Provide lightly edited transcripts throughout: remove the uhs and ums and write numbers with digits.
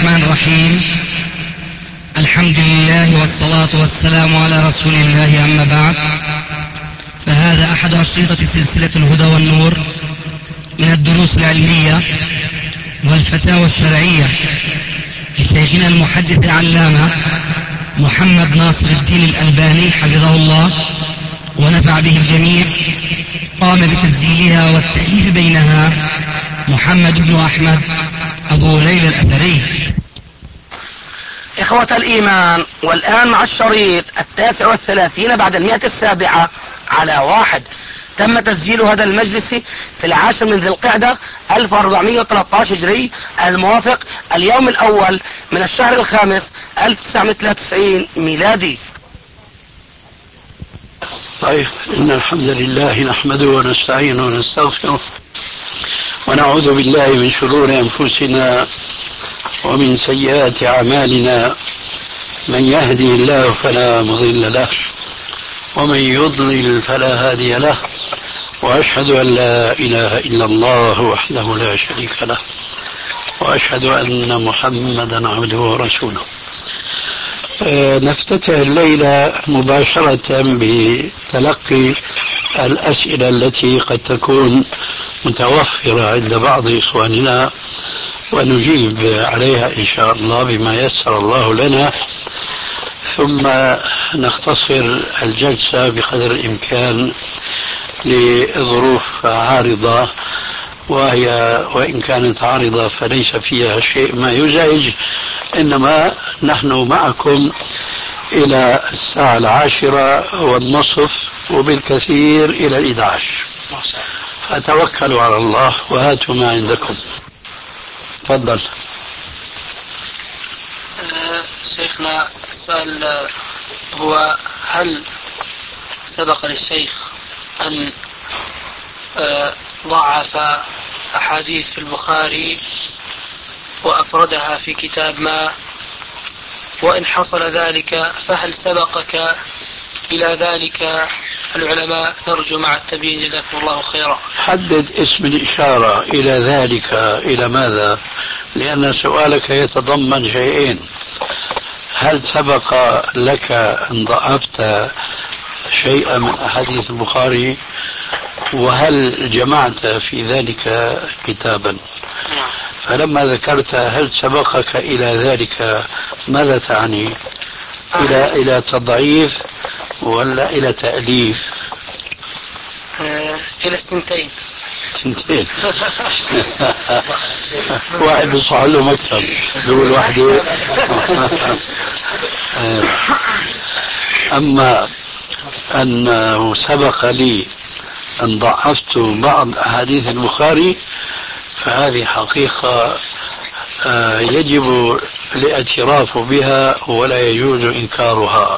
الرحمن الرحيم. الحمد لله والصلاة والسلام على رسول الله، أما بعد، فهذا أحد أشرطة سلسلة الهدى والنور من الدروس العلمية والفتاوى الشرعية لشيخنا المحدث العلامة محمد ناصر الدين الألباني حفظه الله ونفع به الجميع. قام بتسجيلها والتأليف بينها محمد بن أحمد أبو ليلى الأثري. إخوة الإيمان، والآن مع الشريط 39 بعد 107 على 1. تم تسجيل هذا المجلس في 10 من ذي القعدة 1413 هجري، الموافق اليوم الأول من الشهر الخامس 1993 ميلادي. طيب، إن الحمد لله نحمده ونستعينه ونستغفره ونعوذ بالله من شرور أنفسنا ومن سيئات أعمالنا. من يهدي الله فلا مضل له ومن يضلل فلا هادي له، وأشهد أن لا إله إلا الله وحده لا شريك له، وأشهد أن محمدا عبده ورسوله. نفتتح الليلة مباشرة بتلقي الأسئلة التي قد تكون متوفرة عند بعض إخواننا، ونجيب عليها إن شاء الله بما يسر الله لنا، ثم نختصر الجلسة بقدر الإمكان لظروف عارضة، وإن كانت عارضة فليس فيها شيء ما يزعج، إنما نحن معكم إلى 10:10 وبالكثير إلى 11. فتوكلوا على الله وهاتوا ما عندكم. تفضل. شيخنا، السؤال هو: هل سبق للشيخ أن ضعف أحاديث في البخاري وأفردها في كتاب ما؟ وإن حصل ذلك فهل سبقك إلى ذلك العلماء؟ نرجو مع التبيين، جزاكم الله خيرا. حدد اسم الإشارة إلى ذلك، إلى ماذا؟ لأن سؤالك يتضمن شيئين: هل سبق لك أن ضعفت شيئا من أحاديث البخاري؟ وهل جمعت في ذلك كتابا؟ فلما ذكرت هل سبقك إلى ذلك، ماذا تعني؟ إلى تضعيف ولا إلى تأليف؟ إلى الثنتين. واحد بيصح له مكسب دول واحدة. أما أنه سبق لي أن ضعفت بعض أحاديث البخاري فهذه حقيقة يجب الاعتراف بها ولا يجوز إنكارها،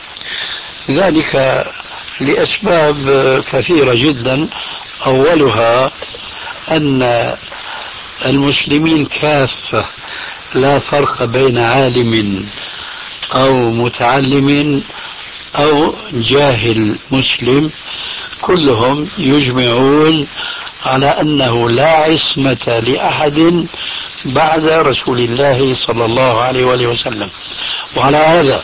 ذلك لأسباب كثيرة جدا. أولها أن المسلمين كافة لا فرق بين عالم أو متعلم أو جاهل مسلم، كلهم يجمعون على أنه لا عصمة لأحد بعد رسول الله صلى الله عليه وآله وسلم. وعلى هذا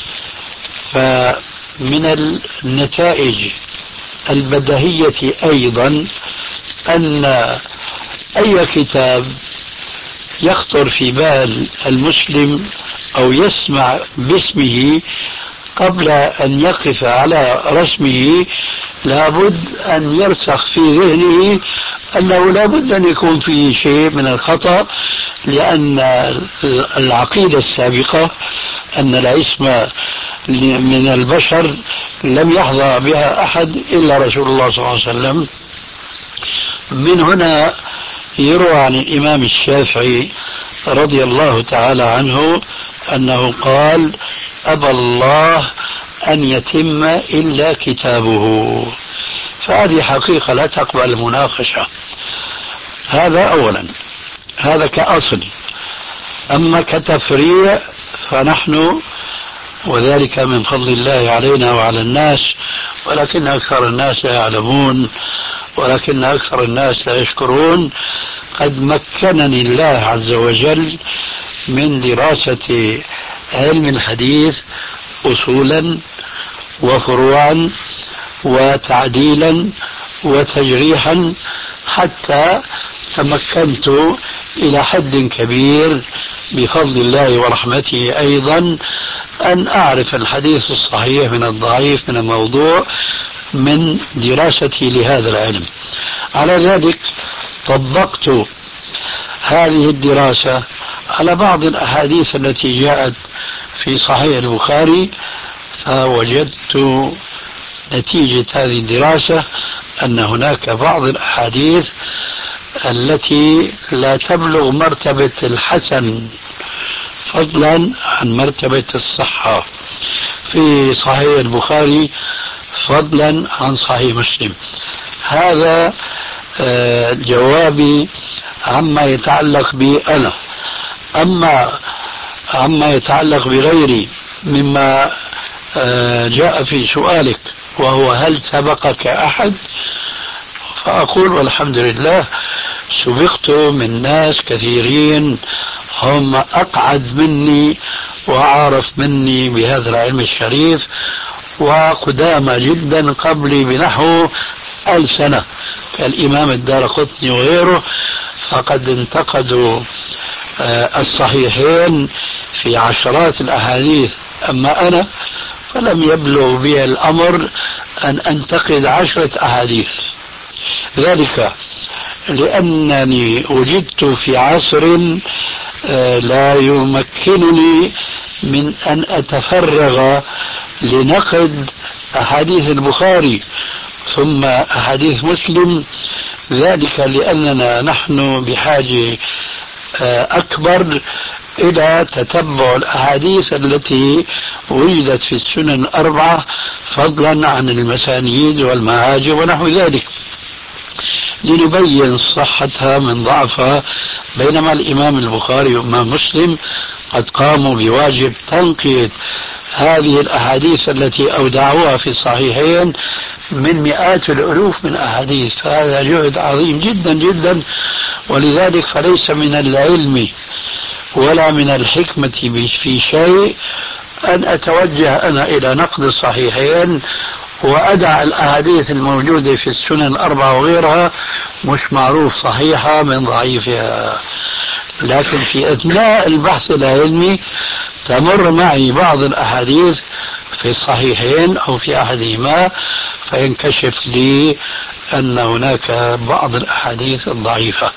فمن النتائج البديهية أيضا أن أي كتاب يخطر في بال المسلم أو يسمع باسمه قبل أن يقف على رسمه لابد أن يرسخ في ذهنه أنه لابد أن يكون فيه شيء من الخطأ، لأن العقيدة السابقة أن العصمة من البشر لم يحظى بها أحد إلا رسول الله صلى الله عليه وسلم. من هنا يروى عن الإمام الشافعي رضي الله تعالى عنه أنه قال: أبى الله أن يتم إلا كتابه. فهذه حقيقة لا تقبل المناقشة. هذا أولا، هذا كأصل. أما كتفريع فنحن، وذلك من فضل الله علينا وعلى الناس، ولكن أكثر الناس لا يعلمون، ولكن أكثر الناس لا يشكرون. قد مكنني الله عز وجل من دراسة علم الحديث أصولا وفروعا وتعديلا وتجريحا، حتى تمكنت إلى حد كبير بفضل الله ورحمته أيضا أن أعرف الحديث الصحيح من الضعيف من الموضوع من دراستي لهذا العلم. على ذلك طبقت هذه الدراسة على بعض الأحاديث التي جاءت في صحيح البخاري، فوجدت نتيجة هذه الدراسة أن هناك بعض الأحاديث التي لا تبلغ مرتبة الحسن فضلا عن مرتبة الصحة في صحيح البخاري فضلا عن صحيح مسلم. هذا جوابي عما يتعلق بي أنا. أما عما يتعلق بغيري مما جاء في سؤالك، وهو هل سبقك أحد، فأقول والحمد لله سبقت من ناس كثيرين هم أقعد مني وأعرف مني بهذا العلم الشريف وقدامى جدا قبلي بنحو 1000 سنة، كالإمام الدارقطني وغيره، فقد انتقدوا الصحيحين في عشرات الأحاديث. أما أنا فلم يبلغ بي الأمر أن أنتقد 10 أحاديث، ذلك لأنني وجدت في عصر لا يمكنني من أن أتفرغ لنقد أحاديث البخاري ثم أحاديث مسلم، ذلك لأننا نحن بحاجة أكبر إلى تتبع الأحاديث التي وجدت في السنن 4 فضلا عن المسانيد والمعاجم ونحو ذلك، لنبين صحتها من ضعفها. بينما الإمام البخاري والإمام مسلم قد قاموا بواجب تنقية هذه الأحاديث التي أودعوها في الصحيحين من مئات الألوف من أحاديث، هذا جهد عظيم جدا جدا. ولذلك فليس من العلم ولا من الحكمة في شيء أن أتوجه أنا إلى نقد الصحيحين وأدع الأحاديث الموجودة في السنن 4 وغيرها مش معروف صحيحة من ضعيفها. لكن في أثناء البحث العلمي تمر معي بعض الأحاديث في الصحيحين أو في أحدهما، فينكشف لي أن هناك بعض الأحاديث الضعيفة.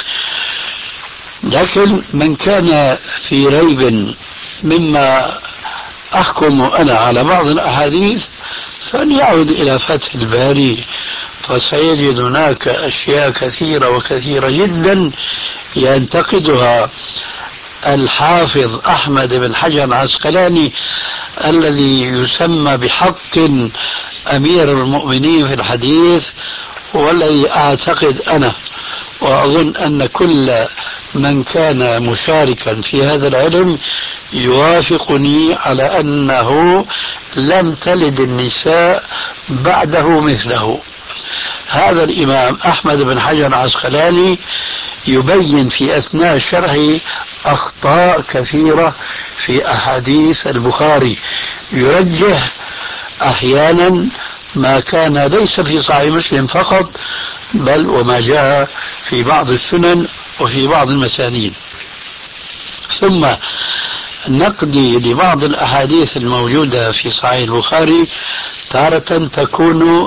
لكن من كان في ريب مما أحكم أنا على بعض الأحاديث فليعود إلى فتح الباري، فسيجد هناك أشياء كثيرة وكثيرة جدا ينتقدها الحافظ أحمد بن حجر العسقلاني الذي يسمى بحق أمير المؤمنين في الحديث، والذي أعتقد أنا وأظن أن كل من كان مشاركا في هذا العلم يوافقني على أنه لم تلد النساء بعده مثله. هذا الإمام أحمد بن حجر العسقلاني يبين في أثناء شرحه أخطاء كثيرة في أحاديث البخاري، يرجح أحيانا ما كان ليس في صحيح مسلم فقط بل وما جاء في بعض السنن وفي بعض المسانيد. ثم نقدي لبعض الأحاديث الموجودة في صحيح البخاري تارة تكون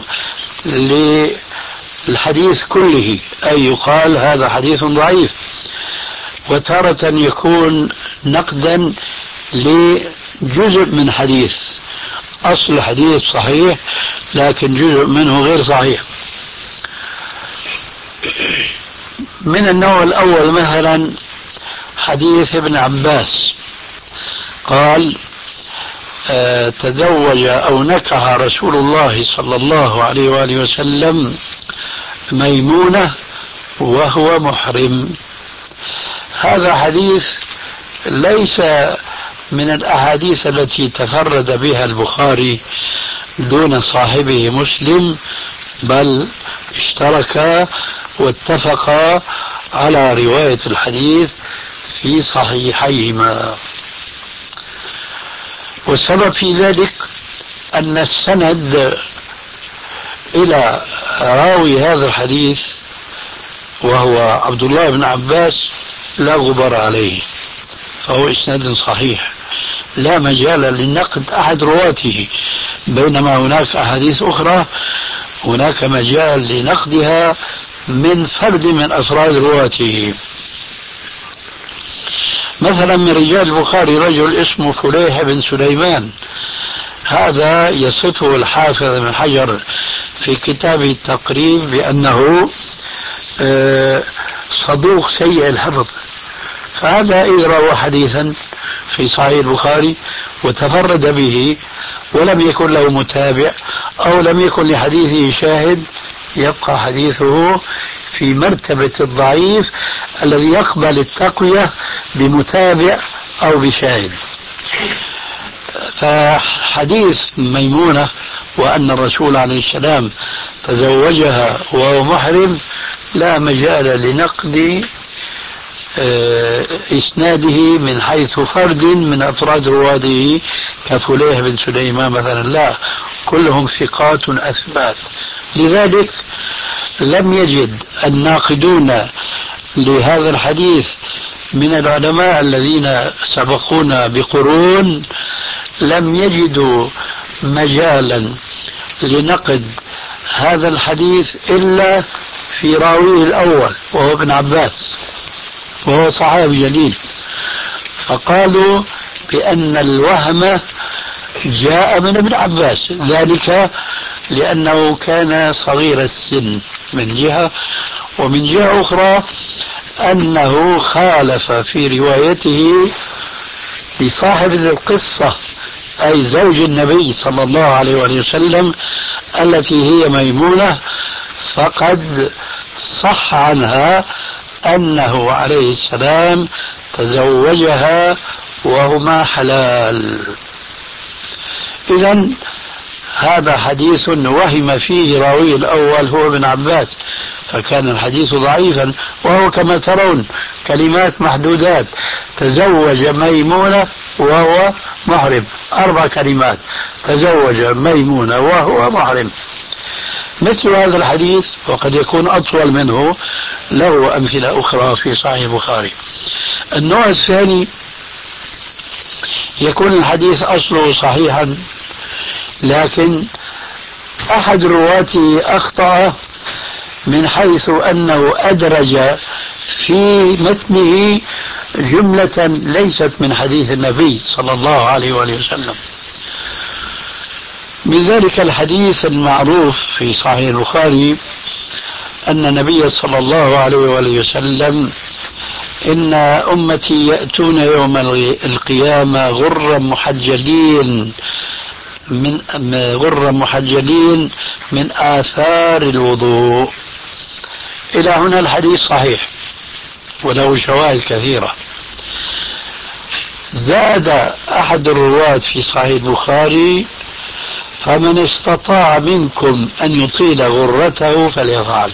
للحديث كله، أي يقال هذا حديث ضعيف، وتارة يكون نقدا لجزء من حديث، أصل الحديث صحيح لكن جزء منه غير صحيح. من النوع الأول مثلا حديث ابن عباس قال تزوج أو نكح رسول الله صلى الله عليه وآله وسلم ميمونة وهو محرم. هذا حديث ليس من الأحاديث التي تفرد بها البخاري دون صاحبه مسلم، بل اشتركا واتفقا على رواية الحديث في صحيحيهما. والسبب في ذلك أن السند إلى راوي هذا الحديث وهو عبد الله بن عباس لا غبار عليه، فهو إسناد صحيح لا مجال لنقد أحد رواته، بينما هناك أحاديث أخرى هناك مجال لنقدها من فرد من أفراد رواته. مثلا من رجال البخاري رجل اسمه فليح بن سليمان، هذا يصفه الحافظ بن حجر في كتاب التقريب بأنه صدوق سيء الحفظ، فهذا إذا روى حديثا في صحيح البخاري وتفرد به ولم يكن له متابع أو لم يكن لحديثه شاهد يبقى حديثه في مرتبة الضعيف الذي يقبل التقوية بمتابع أو بشاهد. فحديث ميمونة وأن الرسول عليه السلام تزوجها وهو محرم لا مجال لنقد إسناده من حيث فرد من أفراد رواده كفليح بن سليمان مثلا، لا، كلهم ثقات أثبات. لذلك لم يجد الناقدون لهذا الحديث من العلماء الذين سبقونا بقرون لم يجدوا مجالا لنقد هذا الحديث إلا في راويه الأول وهو ابن عباس، وهو صحابي جليل، فقالوا بأن الوهم جاء من ابن عباس، ذلك لأنه كان صغير السن من جهة، ومن جهة أخرى أنه خالف في روايته لصاحب ذي القصة أي زوج النبي صلى الله عليه وسلم التي هي ميمونة، فقد صح عنها أنه عليه السلام تزوجها وهما حلال. إذن هذا حديث وهم فيه راوي الأول هو ابن عباس، فكان الحديث ضعيفا، وهو كما ترون كلمات محدودات: تزوج ميمونة وهو محرم، 4 كلمات: تزوج ميمونة وهو محرم. مثل هذا الحديث وقد يكون أطول منه له أمثلة أخرى في صحيح البخاري. النوع الثاني يكون الحديث أصله صحيحا لكن أحد رواته أخطأ من حيث أنه أدرج في متنه جملة ليست من حديث النبي صلى الله عليه وسلم. من ذلك الحديث المعروف في صحيح البخاري أن النبي صلى الله عليه وسلم: إن أمتي يأتون يوم القيامة غرا محجلين من آثار الوضوء. إلى هنا الحديث صحيح وله شواهد كثيرة. زاد أحد الرواة في صحيح البخاري: فمن استطاع منكم أن يطيل غرته فليفعل.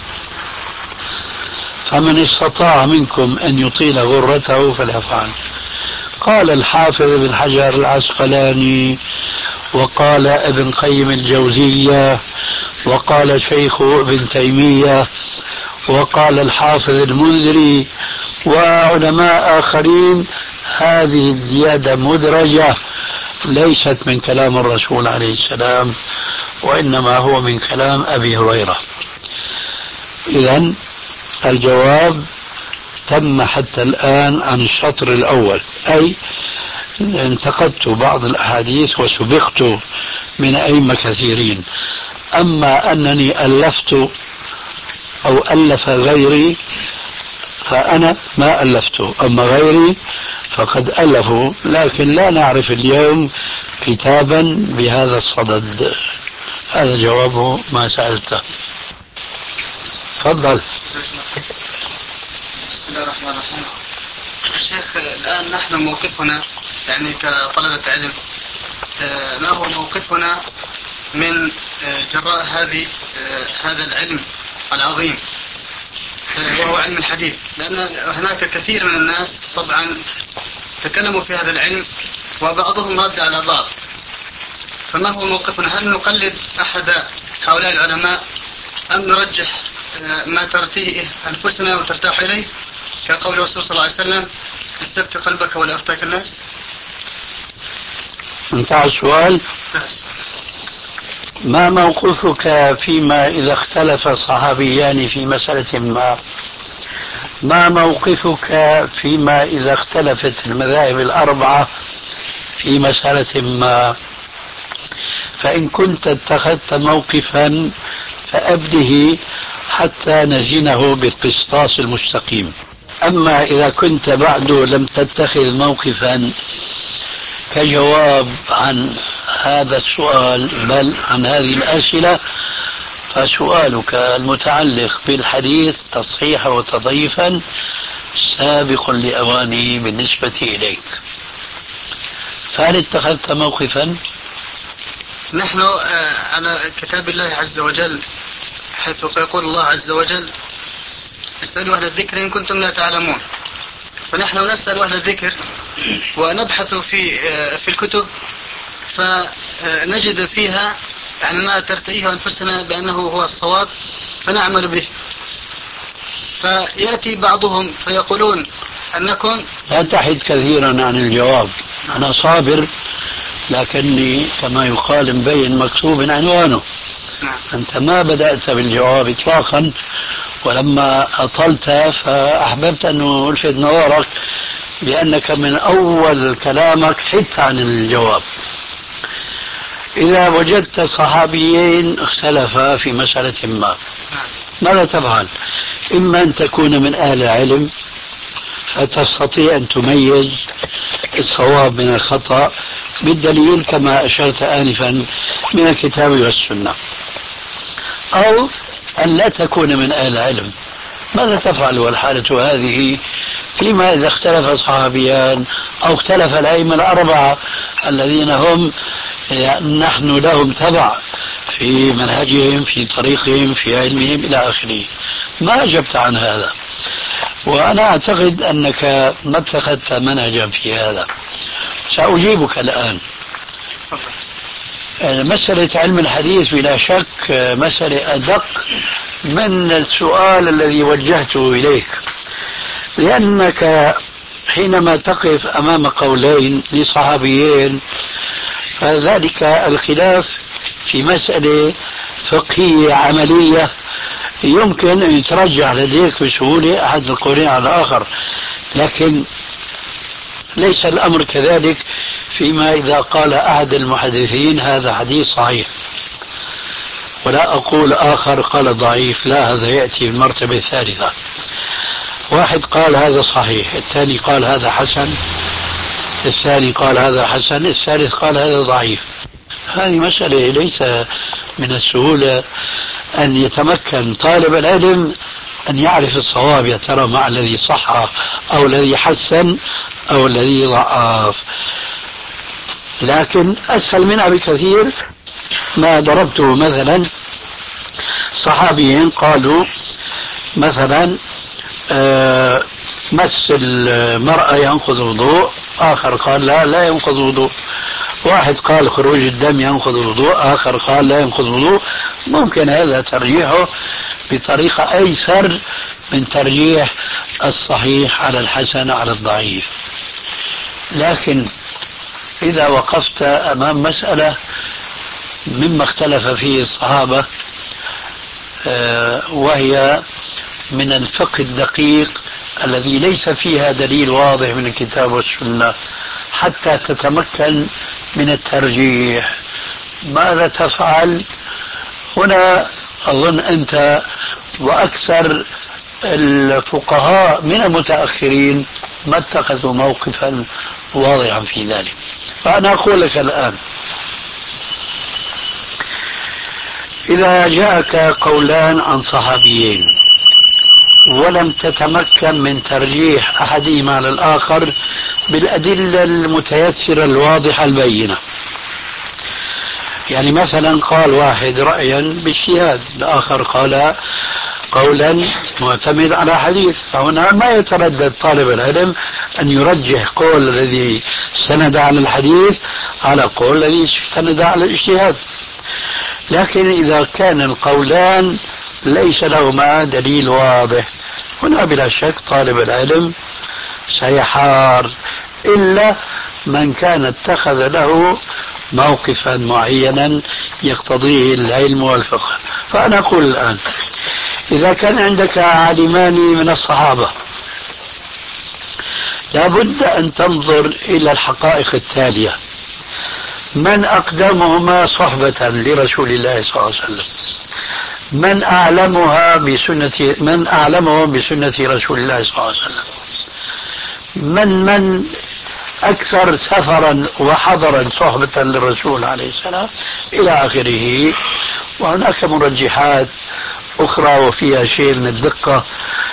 فمن استطاع منكم أن يطيل غرته فليفعل. قال الحافظ بن حجر العسقلاني، وقال ابن قيم الجوزية، وقال شيخ ابن تيمية، وقال الحافظ المنذري وعلماء آخرين: هذه الزيادة مدرجة ليست من كلام الرسول عليه السلام، وإنما هو من كلام أبي هريرة. إذن الجواب تم حتى الآن عن الشطر الأول، أي انتقدت بعض الأحاديث وسبقت من أئمة كثيرين. أما أنني ألفت أو ألف غيري فأنا ما ألفته، أما غيري فقد ألفوا، لكن لا نعرف اليوم كتابا بهذا الصدد. هذا جواب ما سألته. تفضل. بسم الله الرحمن الرحيم. شيخ، الآن نحن موقفنا يعني كطلبة علم، ما هو موقفنا من جراء هذا العلم العظيم وهو علم الحديث، لأن هناك كثير من الناس طبعا تكلموا في هذا العلم وبعضهم رد على بعض، فما هو موقفنا؟ هل نقلد أحد هؤلاء العلماء أم نرجح ما ترتيه أنفسنا وترتاح إليه، كقول الرسول صلى الله عليه وسلم استفت قلبك ولا أفتاك الناس؟ انتهى السؤال. ما موقفك فيما إذا اختلف صحابيان في مسألة ما؟ ما موقفك فيما إذا اختلفت المذاهب الأربعة في مسألة ما؟ فإن كنت اتخذت موقفا فأبده حتى نزنه بالقسطاس المستقيم. أما إذا كنت بعد لم تتخذ موقفا كجواب عن هذا السؤال بل عن هذه الأسئلة، فسؤالك المتعلق بالحديث تصحيحا وتضعيفا سابق لأوانه بالنسبة إليك. فهل اتخذت موقفا؟ نحن على كتاب الله عز وجل، حيث يقول الله عز وجل اسألوا أهل الذكر إن كنتم لا تعلمون، فنحن نسأل أهل الذكر ونبحث في الكتب فنجد فيها يعني ما ترتئيه أنفسنا بأنه هو الصواب فنعمل به. فيأتي بعضهم فيقولون أنكم لا تحد كثيرا عن الجواب. أنا صابر لكني كما يقال مبين مكتوب عنوانه. أنت ما بدأت بالجواب إطلاقا، ولما أطلت فأحببت أن ألفت نظرك بأنك من أول كلامك حدت عن الجواب. إذا وجدت صحابيين اختلفا في مسألة ما ماذا تفعل؟ إما أن تكون من أهل العلم فتستطيع أن تميز الصواب من الخطأ بالدليل كما أشرت آنفا من الكتاب والسنة، أو أن لا تكون من أهل العلم. ماذا تفعل والحالة هذه فيما إذا اختلف صحابيان أو اختلف الأئمة الأربعة الذين هم نحن لهم تبع في منهجهم في طريقهم في علمهم إلى آخره؟ ما أجبت عن هذا، وأنا أعتقد أنك ما اتخذت منهجا في هذا. سأجيبك الآن. مسألة علم الحديث بلا شك مسألة أدق من السؤال الذي وجهته إليك، لأنك حينما تقف أمام قولين لصحابيين فذلك الخلاف في مسألة فقهية عملية يمكن أن يترجح لديك بسهولة أحد القولين على الآخر، لكن ليس الأمر كذلك فيما إذا قال أحد المحدثين هذا حديث صحيح ولا أقول آخر قال ضعيف، لا، هذا يأتي في المرتبة الثالثة. واحد قال هذا صحيح، الثاني قال هذا حسن، الثاني قال هذا حسن، الثالث قال هذا ضعيف. هذه مسألة ليس من السهولة أن يتمكن طالب العلم أن يعرف الصواب، يا ترى مع الذي صح أو الذي حسن أو الذي ضعف. لكن أسهل منها بكثير ما ضربته مثلا صحابيين قالوا مثلا مس المرأة ينقض وضوء، آخر قال لا ينقض وضوء، واحد قال خروج الدم ينقض وضوء، آخر قال لا ينقض وضوء. ممكن هذا ترجيحه بطريقة أيسر من ترجيح الصحيح على الحسن على الضعيف. لكن إذا وقفت أمام مسألة مما اختلف فيه الصحابة وهي من الفقه الدقيق الذي ليس فيها دليل واضح من الكتاب والسنة حتى تتمكن من الترجيح، ماذا تفعل؟ هنا أظن أنت وأكثر الفقهاء من المتأخرين ما اتخذوا موقفا واضحا في ذلك. فأنا أقول لك الآن إذا جاءك قولان عن صحابيين ولم تتمكن من ترجيح أحدهما على الآخر بالأدلة المتيسرة الواضحة البينة، يعني مثلا قال واحد رأيا باجتهاد، الآخر قال قولا معتمد على حديث. فهنا ما يتردد طالب العلم أن يرجح قول الذي استند على الحديث على قول الذي استند على الاجتهاد. لكن إذا كان القولان ليس لهما دليل واضح، هنا بلا شك طالب العلم سيحار، إلا من كان اتخذ له موقفا معينا يقتضيه العلم والفقه. فأنا أقول الآن إذا كان عندك عالمان من الصحابة لابد أن تنظر إلى الحقائق التالية: من أقدمهما صحبة لرسول الله صلى الله عليه وسلم، من أعلمهم بسنة رسول الله صلى الله عليه وسلم، من أكثر سفرا وحضرا صحبة للرسول عليه السلام، إلى آخره. وهناك مرجحات أخرى وفيها شيء من الدقة.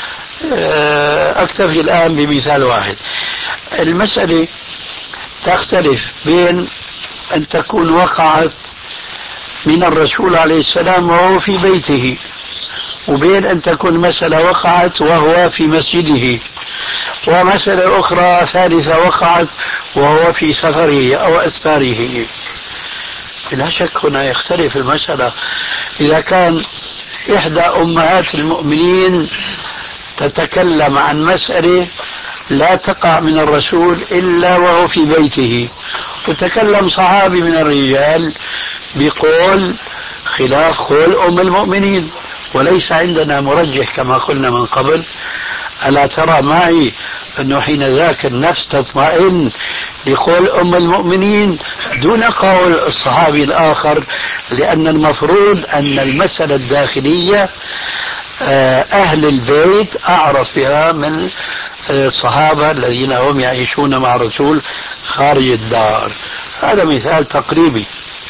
أكتفي الآن بمثال واحد. المسألة تختلف بين أن تكون وقعت من الرسول عليه السلام وهو في بيته، وبين أن تكون مسألة وقعت وهو في مسجده، ومسألة أخرى ثالثة وقعت وهو في سفره أو أسفاره. بلا شك هنا يختلف المسألة. إذا كان إحدى أمهات المؤمنين تتكلم عن مسألة لا تقع من الرسول إلا وهو في بيته، وتكلم صحابي من الرجال بقول خلاف قول أم المؤمنين، وليس عندنا مرجح كما قلنا من قبل، ألا ترى معي أنه حين ذاك النفس تطمئن لقول أم المؤمنين دون قول الصحابي الآخر، لأن المفروض أن المسألة الداخلية أهل البيت أعرف بها من الصحابة الذين هم يعيشون مع الرسول خارج الدار. هذا مثال تقريبي.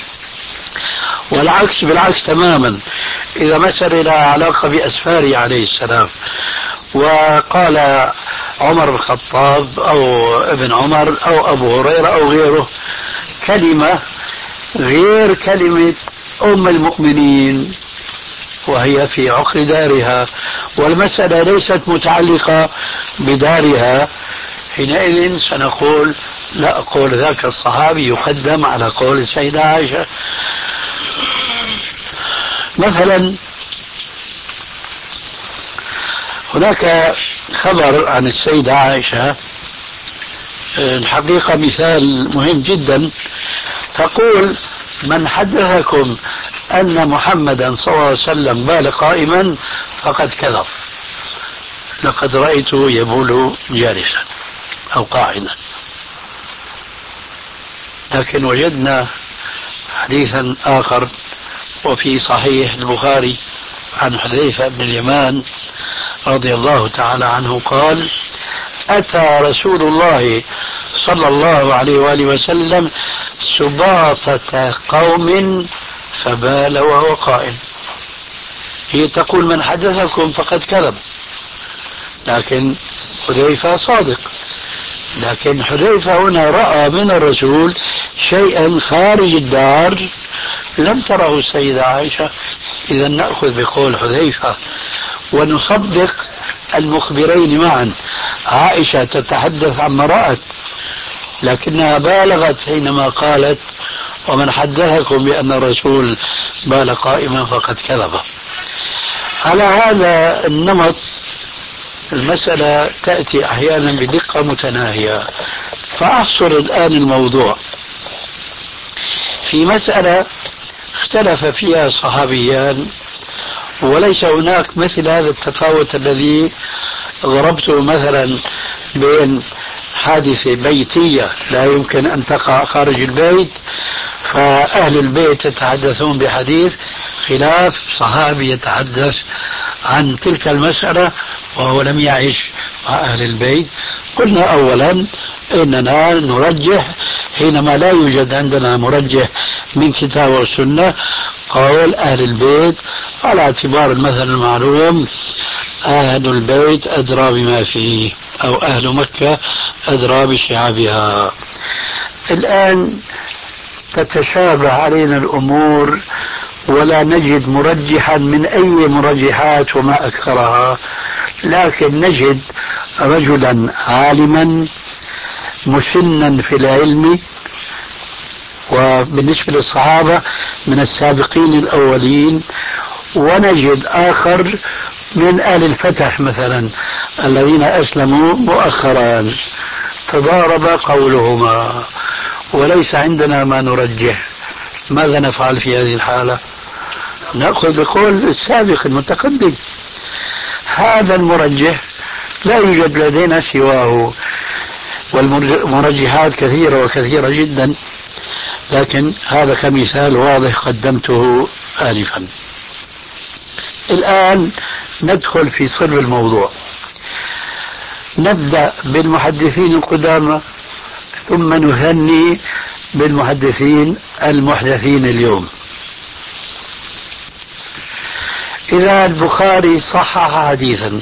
والعكس بالعكس تماما. إذا مسألة لها علاقة بأسفاره عليه السلام، وقال عمر بن الخطاب أو ابن عمر أو أبو هريرة أو غيره كلمة غير كلمة أم المؤمنين وهي في عقر دارها، والمسألة ليست متعلقة بدارها، حينئذ سنقول لا، قول ذاك الصحابي يقدم على قول السيدة عائشة. مثلا هناك خبر عن السيدة عائشة، الحقيقة مثال مهم جدا. تقول: من حدثكم أن محمدا صلى الله عليه وسلم بال قائما فقد كذب، لقد رأيته يبول جالسا أو قاعدا. لكن وجدنا حديثا آخر وفي صحيح البخاري عن حذيفة بن اليمان رضي الله تعالى عنه قال: أتى رسول الله صلى الله عليه وآله وسلم سباطة قوم فبال وهو قائم. هي تقول من حدثكم فقد كذب، لكن حذيفة صادق. لكن حذيفة هنا رأى من الرسول شيئا خارج الدار لم تره السيدة عائشة. إذا نأخذ بقول حذيفة ونصدق المخبرين معا. عائشة تتحدث عما رأت، لكنها بالغت حينما قالت: ومن حدثكم بأن الرسول بال قائما فقد كذب. على هذا النمط المسألة تأتي أحيانا بدقة متناهية. فأحصر الآن الموضوع في مسألة اختلف فيها صحابيان، وليس هناك مثل هذا التفاوت الذي ضربته مثلا بين حادثة بيتية لا يمكن أن تقع خارج البيت، فأهل البيت يتحدثون بحديث، خلاف صحابي يتحدث عن تلك المسألة وهو لم يعيش مع أهل البيت. قلنا أولا إننا نرجح حينما لا يوجد عندنا مرجح من كتاب والسنة قول أهل البيت، على اعتبار المثل المعلوم: أهل البيت أدرى بما فيه، أو أهل مكة أدرى بشعابها. الآن تتشابه علينا الأمور ولا نجد مرجحا من أي مرجحات وما أكثرها، لكن نجد رجلا عالما مسنا في العلم، وبالنسبة للصحابة من السابقين الأولين، ونجد آخر من آل الفتح مثلا الذين أسلموا مؤخرا، تضارب قولهما وليس عندنا ما نرجح. ماذا نفعل في هذه الحالة؟ نأخذ بقول السابق المتقدم. هذا المرجح لا يوجد لدينا سواه، والمرجحات كثيرة وكثيرة جدا، لكن هذا كمثال واضح قدمته آنفا. الآن ندخل في صلب الموضوع. نبدأ بالمحدثين القدامى ثم نثني بالمحدثين المحدثين اليوم. إذا البخاري صحح حديثا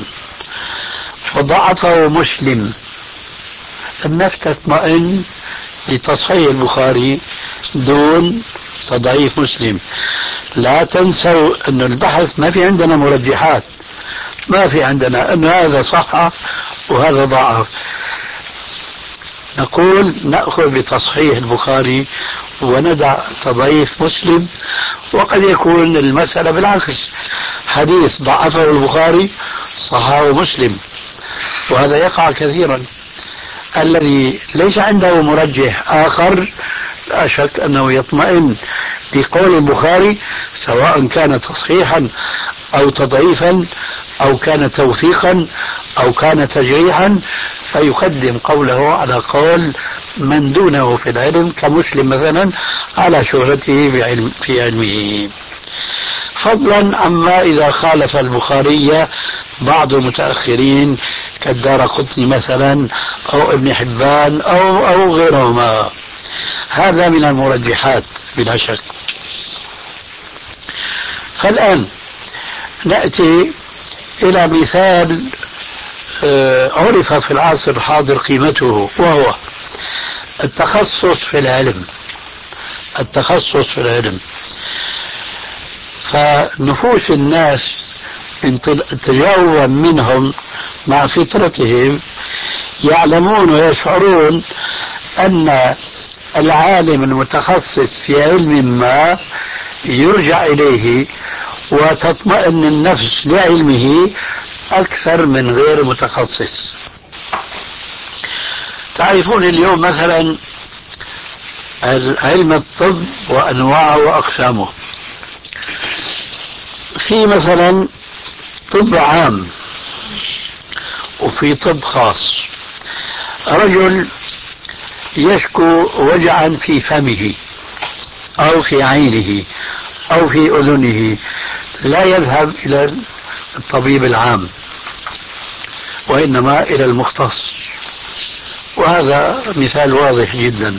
وضعفه مسلم، النفس تطمئن لتصحيح البخاري دون تضعيف مسلم. لا تنسوا أن البحث ما في عندنا مرجحات، ما في عندنا أن هذا صح وهذا ضعف. نقول نأخذ بتصحيح البخاري وندع تضعيف مسلم. وقد يكون المسألة بالعكس، حديث ضعفه البخاري صححه مسلم، وهذا يقع كثيرا. الذي ليس عنده مرجح آخر لا شك أنه يطمئن بقول البخاري، سواء كان تصحيحا أو تضعيفا أو كان توثيقا أو كان تجريحا، فيقدم قوله على قول من دونه في العلم كمسلم مثلا على شهرته في علمه، فضلا عما إذا خالف البخاري بعض المتأخرين كالدارقطني مثلا أو ابن حبان أو غيرهما. هذا من المرجحات بلا شك. فالآن نأتي إلى مثال عرف في العصر الحاضر قيمته، وهو التخصص في العلم. التخصص في العلم، فنفوس الناس تجاوبا منهم مع فطرتهم يعلمون ويشعرون أن العالم المتخصص في علم ما يرجع إليه وتطمئن النفس لعلمه أكثر من غير متخصص. تعرفون اليوم مثلا علم الطب وأنواعه وأقسامه. في مثلا طب عام وفي طب خاص. رجل يشكو وجعا في فمه أو في عينه أو في أذنه، لا يذهب إلى الطبيب العام وإنما إلى المختص، وهذا مثال واضح جدا.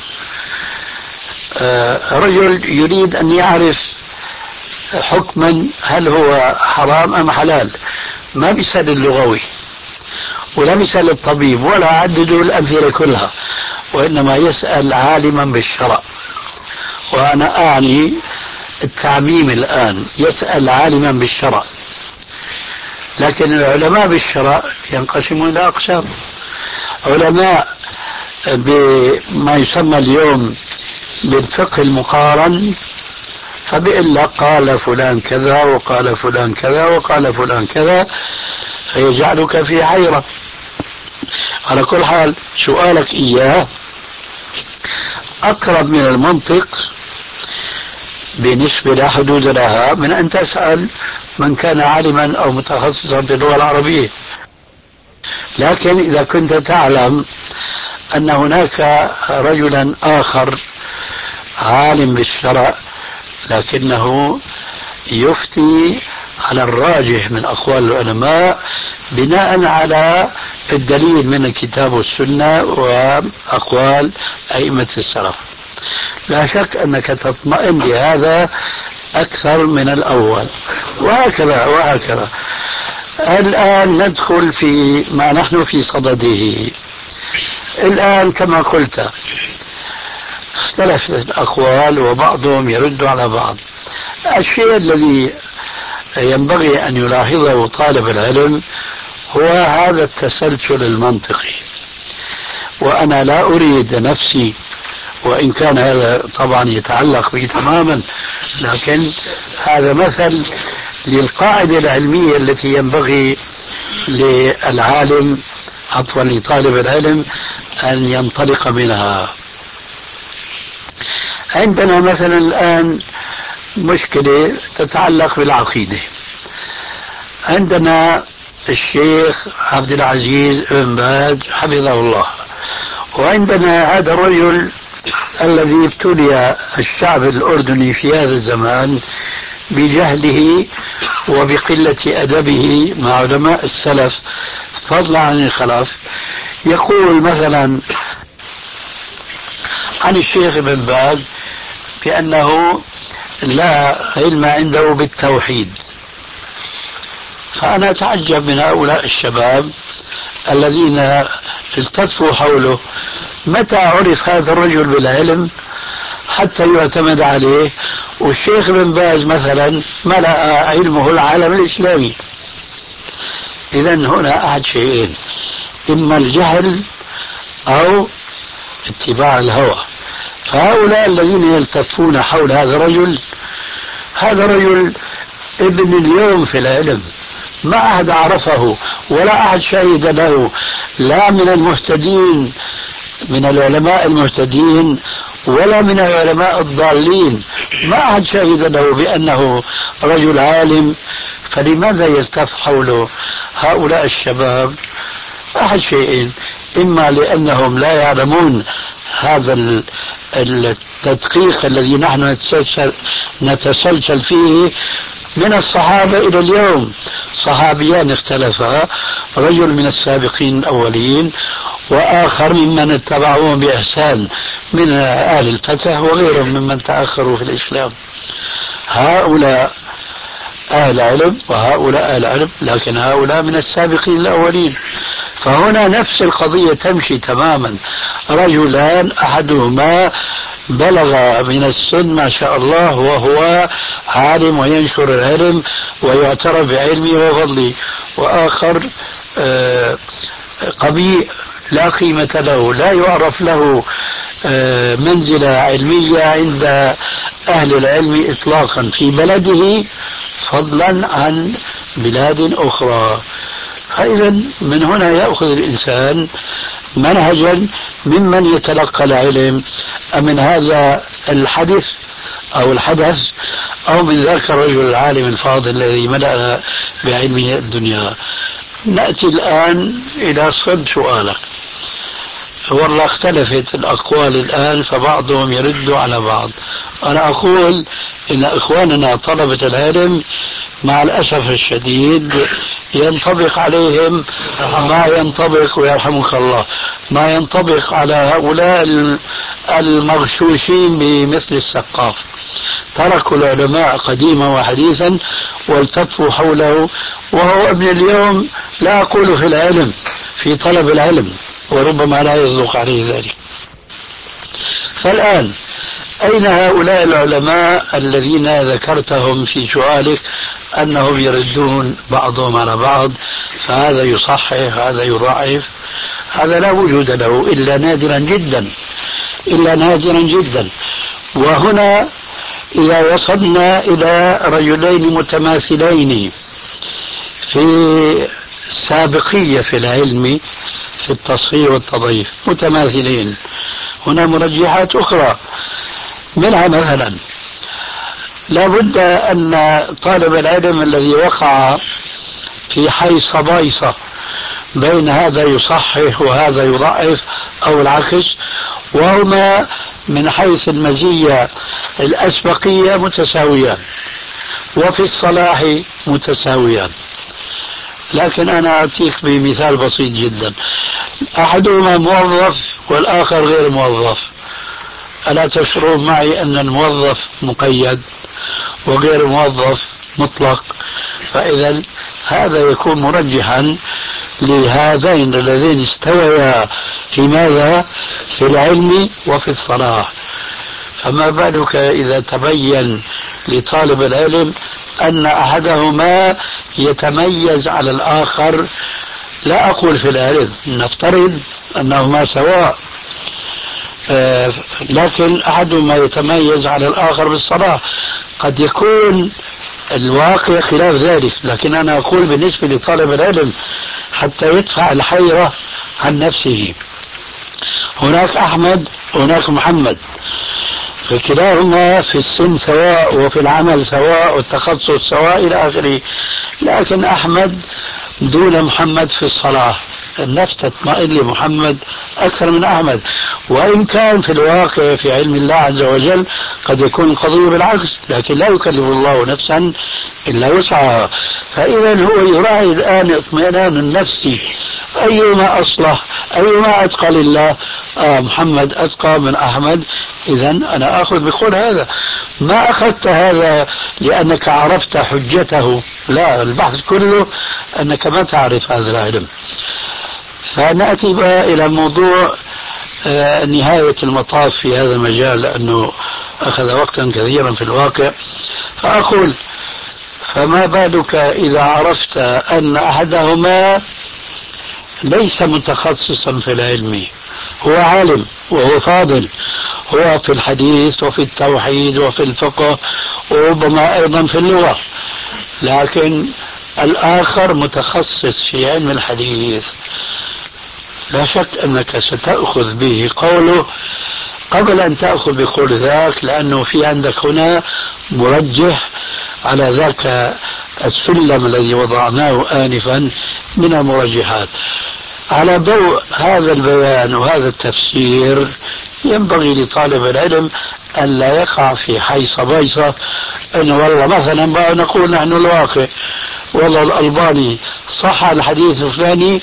رجل يريد أن يعرف حكما هل هو حرام أم حلال، ما بيسأل اللغوي ولا بيسأل الطبيب ولا عددوا الأمثلة كلها، وإنما يسأل عالما بالشرع. وأنا أعني التعميم الآن، يسأل عالما بالشرع. لكن العلماء بالشرع ينقسمون إلى أقسام: علماء بما يسمى اليوم بالفقه المقارن، فبيقول لك قال فلان كذا وقال فلان كذا وقال فلان كذا، فيجعلك في حيرة. على كل حال سؤالك إياه أقرب من المنطق بنسبة لا حدود لها من أن تسأل من كان عالما أو متخصصا في اللغة العربية. لكن إذا كنت تعلم أن هناك رجلا آخر عالم بالشرع لكنه يفتي على الراجح من أقوال العلماء بناء على الدليل من الكتاب والسنة وأقوال أئمة السلف، لا شك أنك تطمئن لهذا أكثر من الأول، وهكذا وهكذا. الآن ندخل في ما نحن في صدده. الآن كما قلت اختلفت الأقوال وبعضهم يرد على بعض. الشيء الذي ينبغي أن يلاحظه طالب العلم هو هذا التسلسل المنطقي. وأنا لا أريد نفسي، وإن كان هذا طبعا يتعلق بي تماما، لكن هذا مثل للقاعدة العلمية التي ينبغي للعالم عفوا لطالب العلم أن ينطلق منها. عندنا مثلا الآن مشكلة تتعلق بالعقيدة. عندنا الشيخ عبد العزيز بن باز حفظه الله، وعندنا هذا الرجل الذي ابتلي الشعب الأردني في هذا الزمان بجهله وبقلة أدبه مع علماء السلف فضلا عن الخلف. يقول مثلا عن الشيخ ابن باز بأنه لا علم عنده بالتوحيد. فأنا أتعجب من هؤلاء الشباب الذين التفوا حوله، متى عرف هذا الرجل بالعلم حتى يعتمد عليه؟ والشيخ ابن باز مثلا ملأ علمه العالم الإسلامي. إذن هنا أحد شيئين: إما الجهل أو اتباع الهوى. فهؤلاء الذين يلتفون حول هذا الرجل، هذا الرجل ابن اليوم في العلم، ما أحد عرفه ولا أحد شهد له، لا من المهتدين من العلماء المهتدين ولا من العلماء الضالين، ما أحد شهد له بأنه رجل عالم. فلماذا يلتف حوله هؤلاء الشباب؟ أحد شيئين: إما لأنهم لا يعلمون هذا التدقيق الذي نحن نتسلسل فيه من الصحابة إلى اليوم. صحابيان اختلفا، رجل من السابقين الأولين وآخر ممن اتبعوهم بإحسان من أهل الفتح وغيرهم ممن تأخروا في الإسلام. هؤلاء أهل علم وهؤلاء أهل علم، لكن هؤلاء من السابقين الأولين. فهنا نفس القضية تمشي تماما. رجلان أحدهما بلغ من السن ما شاء الله وهو عالم وينشر العلم ويعترف بعلمه وفضله، وآخر قبيح لا قيمة له، لا يعرف له منزلة علمية عند أهل العلم إطلاقا في بلده فضلا عن بلاد أخرى. فإذا من هنا يأخذ الإنسان منهجا ممن يتلقى العلم، من هذا الحدث أو الحدث أو من ذاك الرجل العالم الفاضل الذي ملأ بعلمه الدنيا. نأتي الآن إلى صلب سؤالك. والله اختلفت الأقوال الآن، فبعضهم يرد على بعض. أنا أقول إن إخواننا طلبة العلم مع الأسف الشديد ينطبق عليهم ما ينطبق، ويرحمك الله، ما ينطبق على هؤلاء المغشوشين بمثل السقاف. تركوا العلماء قديما وحديثا والتفوا حوله، وهو ابن اليوم، لا أقول في العلم، في طلب العلم، وربما لا يصدق عليه ذلك. فالآن أين هؤلاء العلماء الذين ذكرتهم في سؤالك أنهم يردون بعضهم على بعض، فهذا يصحح هذا يضعف؟ هذا لا وجود له إلا نادرا جدا، إلا نادرا جدا. وهنا إذا وصلنا إلى رجلين متماثلين في سابقية في العلم في التصحيح والتضعيف، متماثلين، هنا مرجحات أخرى. منها مثلا لا بد أن طالب العلم الذي وقع في حيص بايصة بين هذا يصحح وهذا يضعف أو العكس، وهما من حيث المزية الأسبقية متساويان وفي الصلاح متساويان. لكن أنا أعطيك بمثال بسيط جدا: أحدهما موظف والآخر غير موظف. ألا تشعرون معي أن الموظف مقيد وغير موظف مطلق؟ فإذا هذا يكون مرجحا لهذين اللذين استويا في ماذا؟ في العلم وفي الصلاح. فما بالك إذا تبين لطالب العلم أن أحدهما يتميز على الآخر، لا أقول في العلم، نفترض أنهما سواء، لكن أحدهما يتميز على الآخر بالصلاة. قد يكون الواقع خلاف ذلك، لكن أنا أقول بالنسبة لطالب العلم حتى يدفع الحيرة عن نفسه. هناك أحمد وهناك محمد، فكلاهما في السن سواء وفي العمل سواء والتخصص سواء إلى آخره، لكن أحمد دون محمد في الصلاة، النفس تطمئن لمحمد أكثر من أحمد، وإن كان في الواقع في علم الله عز وجل قد يكون القضية بالعكس، لكن لا يكلف الله نفسا إلا وسعها. فإذا هو يراعي الآن اطمئنان النفس، أيما أصلح، أيما أتقى لله، محمد أتقى من أحمد، إذا أنا أخذ بقول هذا. ما أخذت هذا لأنك عرفت حجته، لا، البحث كله أنك ما تعرف هذا العلم. فنأتي بقى إلى موضوع نهاية المطاف في هذا المجال، لأنه أخذ وقتا كثيرا في الواقع. فأقول: فما بالك إذا عرفت أن أحدهما ليس متخصصا في العلم، هو عالم وهو فاضل، هو في الحديث وفي التوحيد وفي الفقه وربما أيضا في اللغة، لكن الآخر متخصص في علم الحديث، لا شك أنك ستأخذ به قوله قبل أن تأخذ بقول ذاك، لأنه في عندك هنا مرجح على ذاك السلم الذي وضعناه آنفا من المرجحات. على ضوء هذا البيان وهذا التفسير ينبغي لطالب العلم أن لا يقع في حيص بيصة، أنه والله مثلا بقى نقول نحن الواقع، والله الألباني صح الحديث الفلاني،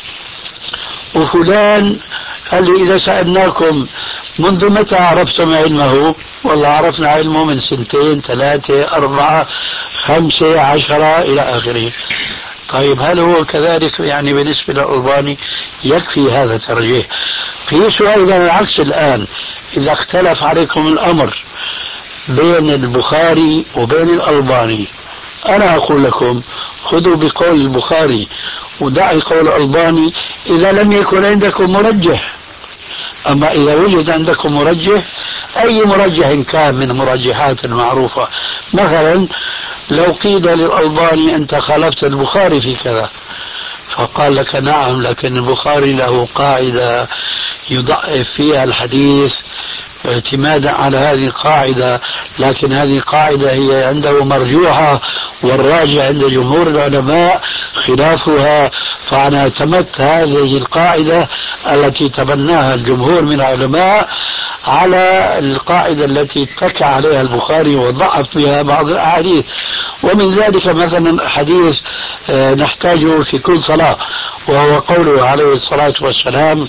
وفلان قال لي إذا سألناكم منذ متى عرفتم علمه؟ والله عرفنا علمه من 2 3 4 5 10 إلى آخره. طيب هل هو كذلك يعني بالنسبة للألباني؟ يكفي هذا ترجيح. قيسوا أيضا العكس الآن، إذا اختلف عليكم الأمر بين البخاري وبين الألباني، أنا أقول لكم خذوا بقول البخاري ودعي قول الألباني إذا لم يكن عندكم مرجح. أما إذا وجد عندكم مرجح، أي مرجح كان من مرجحات المعروفة، مثلا لو قيل للألباني أنت خالفت البخاري في كذا، فقال لك نعم، لكن البخاري له قاعدة يضعف فيها الحديث اعتمادا على هذه القاعدة، لكن هذه القاعدة هي عنده مرجوحة، والراجع عند جمهور العلماء خلافها، فأنا اعتمدت هذه القاعدة التي تبناها الجمهور من العلماء على القاعدة التي اتكى عليها البخاري وضعف بها بعض الأحاديث. ومن ذلك مثلا حديث نحتاجه في كل صلاة، وهو قوله عليه الصلاة والسلام: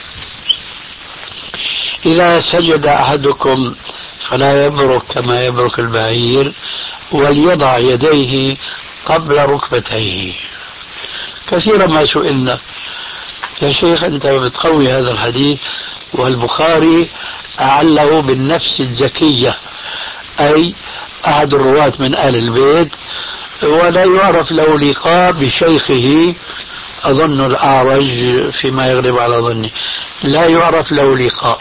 إذا سجد أحدكم فلا يبرك كما يبرك البعير، وليضع يديه قبل ركبتيه. كثيرا ما سئلنا: يا شيخ أنت بتقوي هذا الحديث، والبخاري أعله بالنفس الزكية، أي أحد الرواة من أهل البيت، ولا يعرف له لقاء بشيخه، أظن الأعرج فيما يغلب على ظني، لا يعرف له لقاء.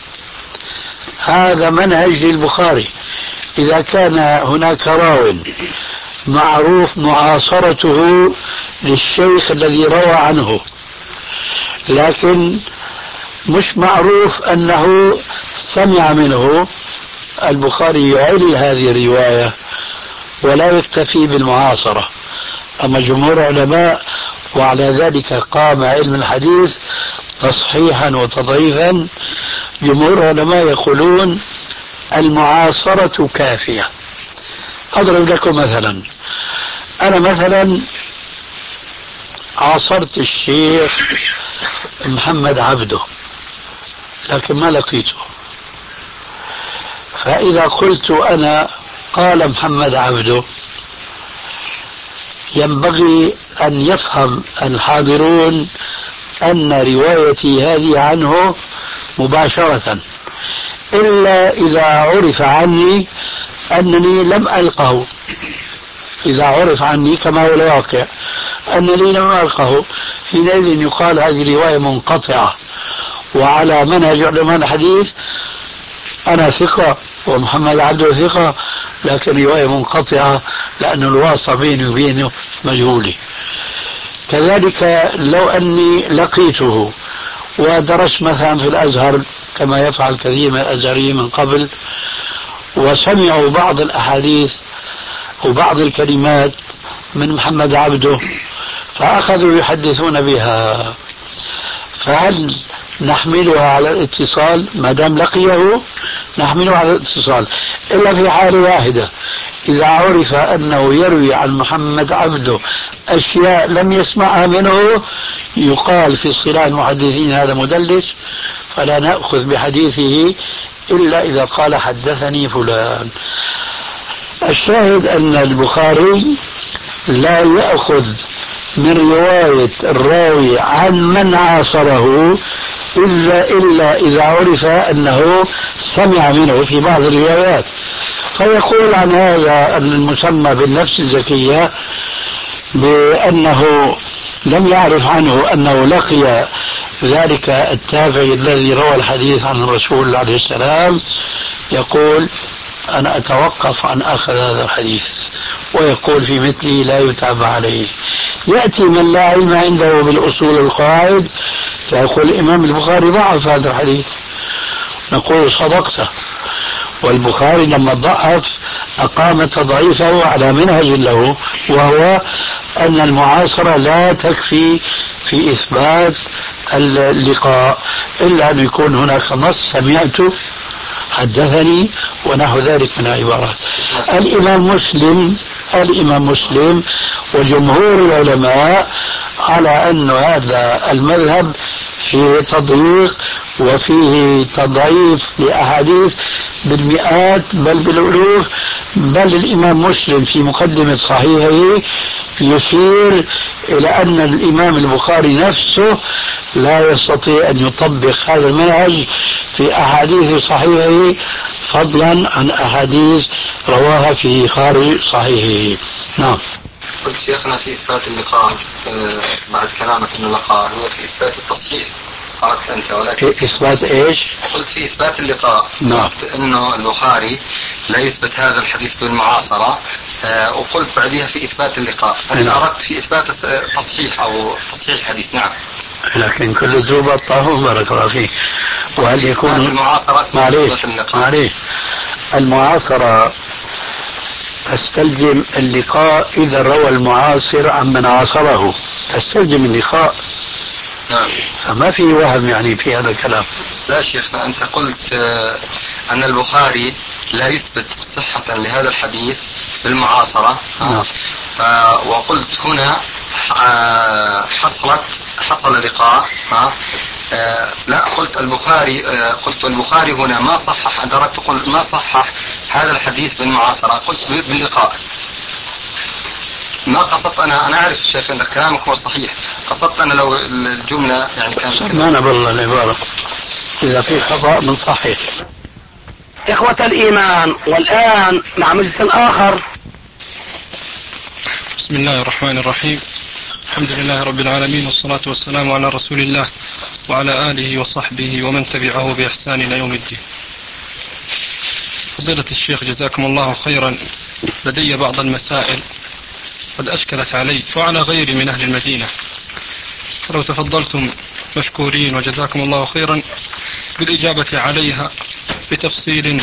هذا منهج للبخاري. إذا كان هناك راو معروف معاصرته للشيخ الذي روى عنه، لكن مش معروف أنه سمع منه، البخاري يعل هذه الرواية ولا يكتفي بالمعاصرة. أما جمهور العلماء، وعلى ذلك قام علم الحديث تصحيحا وتضعيفا، جمهور العلماء يقولون المعاصرة كافية. أضرب لكم مثلا، أنا مثلا عاصرت الشيخ محمد عبده لكن ما لقيته، فإذا قلت أنا قال محمد عبده، ينبغي أن يفهم الحاضرون أن روايتي هذه عنه مباشرة، إلا إذا عرف عني أنني لم ألقه، إذا عرف عني كما هو الواقع أنني لم ألقه، حينئذ يقال هذه رواية منقطعة. وعلى منهج علماء الحديث أنا ثقة ومحمد عبده ثقة، لكن رواية منقطعة لأن الواسطة بيني وبينه مجهولة. كذلك لو أني لقيته ودرست مثلا في الأزهر كما يفعل كثير من الأزهريين من قبل، وسمعوا بعض الأحاديث وبعض الكلمات من محمد عبده فأخذوا يحدثون بها، فهل نحملها على الاتصال؟ ما دام لقيه نحمله على الاتصال، إلا في حالة واحدة، إذا عرف أنه يروي عن محمد عبده أشياء لم يسمعها منه يقال في اصطلاح المحدثين هذا مدلس، فلا نأخذ بحديثه إلا إذا قال حدثني فلان. الشاهد أن البخاري لا يأخذ من رواية الراوي عن من عاصره إلا إذا عرف أنه سمع منه في بعض الروايات، فيقول عن هذا المسمى بالنفس الزكية بأنه لم يعرف عنه أنه لقي ذلك التابعي الذي روى الحديث عن الرسول عليه السلام، يقول أنا أتوقف عن أخذ هذا الحديث، ويقول في مثله لا يتابع عليه. يأتي من لا علم عنده بالأصول القواعد فيقول الإمام البخاري ضعف هذا الحديث، نقول صدقته، والبخاري لما ضعف أقام تضعيفه على منهج له، وهو أن المعاصرة لا تكفي في إثبات اللقاء إلا أن يكون هناك نص سمعت حدثني ونحو ذلك من العبارات. الإمام مسلم وجمهور العلماء على أن هذا المذهب فيه تضييق وفيه تضعيف لأحاديث بالمئات بل بالألوف، بل الإمام مسلم في مقدمة صحيحه يشير إلى أن الإمام البخاري نفسه لا يستطيع أن يطبق هذا المنهج في أحاديث صحيحه فضلا عن أحاديث رواها في خارج صحيحه. نعم. قلت شيخنا في إثبات اللقاء بعد كلامك أن اللقاء هو في إثبات التصحيح، قالت أنت، ولكن إثبات إيش؟ قلت في إثبات اللقاء. نعم. قلت أنه البخاري لا يثبت هذا الحديث بالمعاصرة، وقلت بعدها في إثبات اللقاء. أنت أردت في إثبات تصحيح أو تصحيح الحديث. نعم. لكن كل ذوب الطاهور بارك الله فيه. وهل يكون المعاصرة معليش المعاصرة تستلزم اللقاء إذا روى المعاصر عن من عاصره، تستلزم اللقاء. نعم. فما في وهم يعني في هذا الكلام. لا شيخنا، أنت قلت أن البخاري لا يثبت صحة لهذا الحديث بالمعاصرة. نعم. وقلت هنا حصل لقاء. لا، قلت البخاري هنا ما صحح، أردت تقول ما صحح هذا الحديث بالمعاصرة، قلت باللقاء. ما قصدت أنا أعرف شيخ أن كلامك هو صحيح، قصدت أنا لو الجملة يعني كانت ما نبل العبارة إذا في خطأ من صحيح. إخوة الإيمان، والآن مع مجلس آخر. بسم الله الرحمن الرحيم، الحمد لله رب العالمين، والصلاة والسلام على رسول الله وعلى آله وصحبه ومن تبعه بإحسان إلى يوم الدين. فضيلة الشيخ جزاكم الله خيرا، لدي بعض المسائل قد أشكلت علي وعلى غيري من أهل المدينة، فلو تفضلتم مشكورين وجزاكم الله خيرا بالإجابة عليها بتفصيل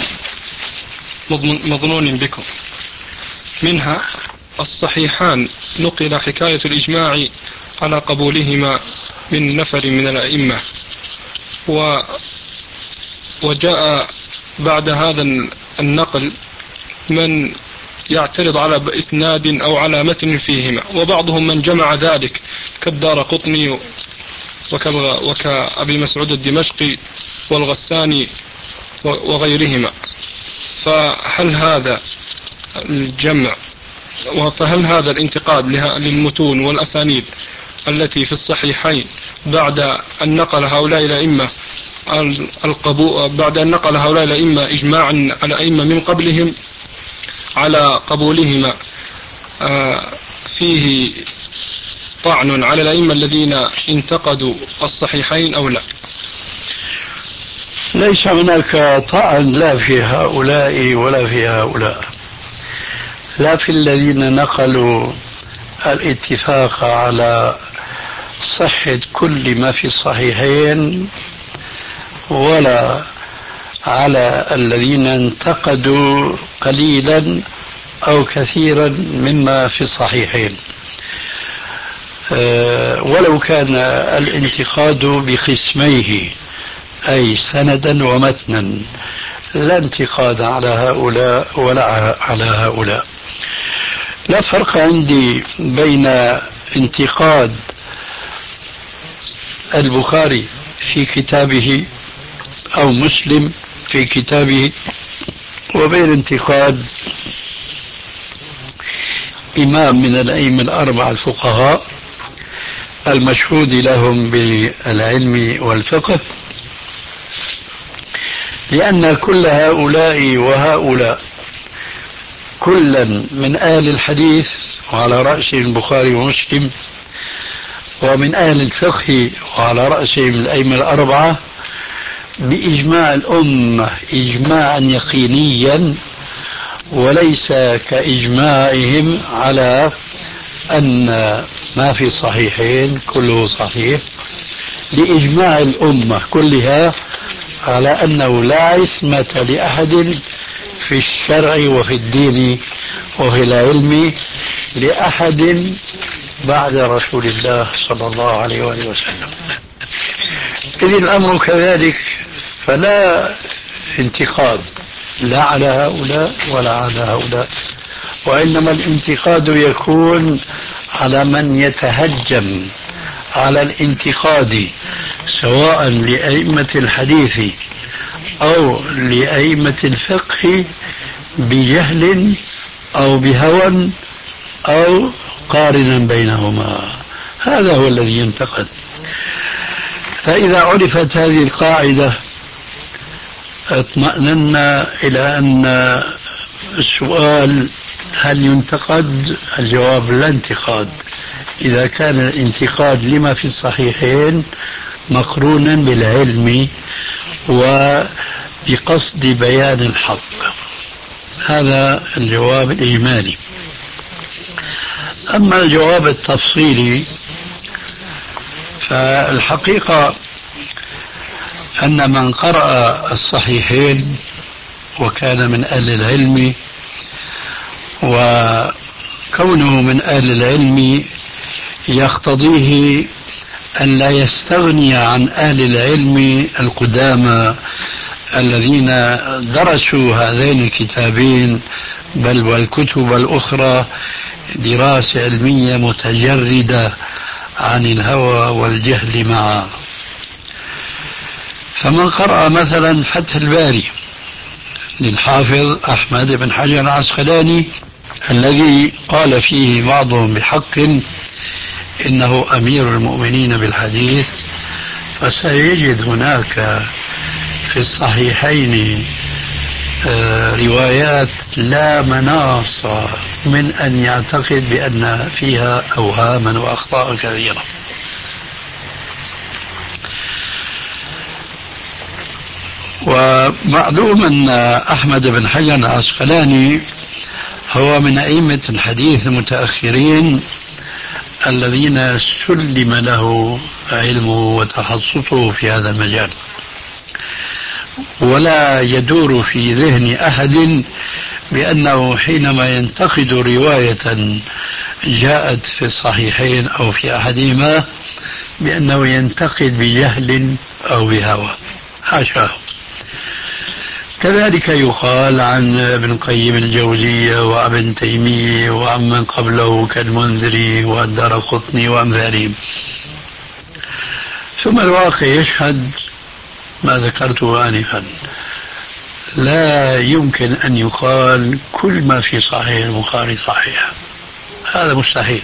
مظنون بكم. منها الصحيحان نقل حكاية الإجماع على قبولهما من نفر من الأئمة، وجاء بعد هذا النقل من يعترض على إسناد أو على متن فيهما، وبعضهم من جمع ذلك كالدارقطني وكأبي مسعود الدمشقي والغساني وغيرهما. فهل هذا الجمع فهل هذا الانتقاد للمتون والأسانيد التي في الصحيحين بعد أن نقل هؤلاء الأئمة إجماعا على أئمة من قبلهم، على قبولهما فيه طعن على الأئمة الذين انتقدوا الصحيحين أو لا؟ ليس هناك طعن لا في هؤلاء ولا في هؤلاء، لا في الذين نقلوا الاتفاق على صحة كل ما في الصحيحين، ولا على الذين انتقدوا قليلا أو كثيرا مما في الصحيحين، ولو كان الانتقاد بقسميه أي سندا ومتنا، لا انتقاد على هؤلاء ولا على هؤلاء. لا فرق عندي بين انتقاد البخاري في كتابه أو مسلم في كتابه وبين انتقاد إمام من الأئمة الأربعة الفقهاء المشهود لهم بالعلم والفقه، لأن كل هؤلاء وهؤلاء كلا من أهل الحديث وعلى رأسهم البخاري ومسلم، ومن أهل الفقه وعلى رأسهم الأئمة الأربعة، بإجماع الأمة إجماعا يقينيا، وليس كإجماعهم على أن ما في الصحيحين كله صحيح، لإجماع الأمة كلها على أنه لا عصمة لأحد في الشرع وفي الدين وفي العلم لأحد بعد رسول الله صلى الله عليه وآله وسلم. إذ الأمر كذلك، فلا انتقاد لا على هؤلاء ولا على هؤلاء، وإنما الانتقاد يكون على من يتهجم على الانتقاد، سواء لأئمة الحديث أو لأئمة الفقه بجهل أو بهوى أو قارنا بينهما، هذا هو الذي ينتقد. فإذا عرفت هذه القاعدة اطمأننا إلى أن السؤال هل ينتقد؟ الجواب لا انتقاد، إذا كان الانتقاد لما في الصحيحين مقرونا بالعلم وبقصد بيان الحق. هذا الجواب الإجمالي. أما الجواب التفصيلي فالحقيقة أن من قرأ الصحيحين وكان من أهل العلم، وكونه من أهل العلم يقتضيه أن لا يستغني عن أهل العلم القدامى الذين درسوا هذين الكتابين بل والكتب الأخرى دراسة علمية متجردة عن الهوى والجهل معا. فمن قرأ مثلا فتح الباري للحافظ أحمد بن حجر العسقلاني الذي قال فيه بعضهم بحق إنه أمير المؤمنين بالحديث، فسيجد هناك في الصحيحين روايات لا مناص من أن يعتقد بأن فيها أوهاما وأخطاء كثيرة. ومعلوم أن أحمد بن حجر العسقلاني هو من أئمة الحديث المتأخرين الذين سلم له علمه وتخصصه في هذا المجال، ولا يدور في ذهن أحد بأنه حينما ينتقد رواية جاءت في الصحيحين أو في أحدهما بأنه ينتقد بجهل أو بهوى، حاشاه. كذلك يقال عن ابن القيم الجوزية وابن تيمية وعمن قبله كالمنذري والدارقطني وأمثالهم. ثم الواقع يشهد ما ذكرته آنفا، لا يمكن أن يقال كل ما في صحيح البخاري صحيح، هذا مستحيل.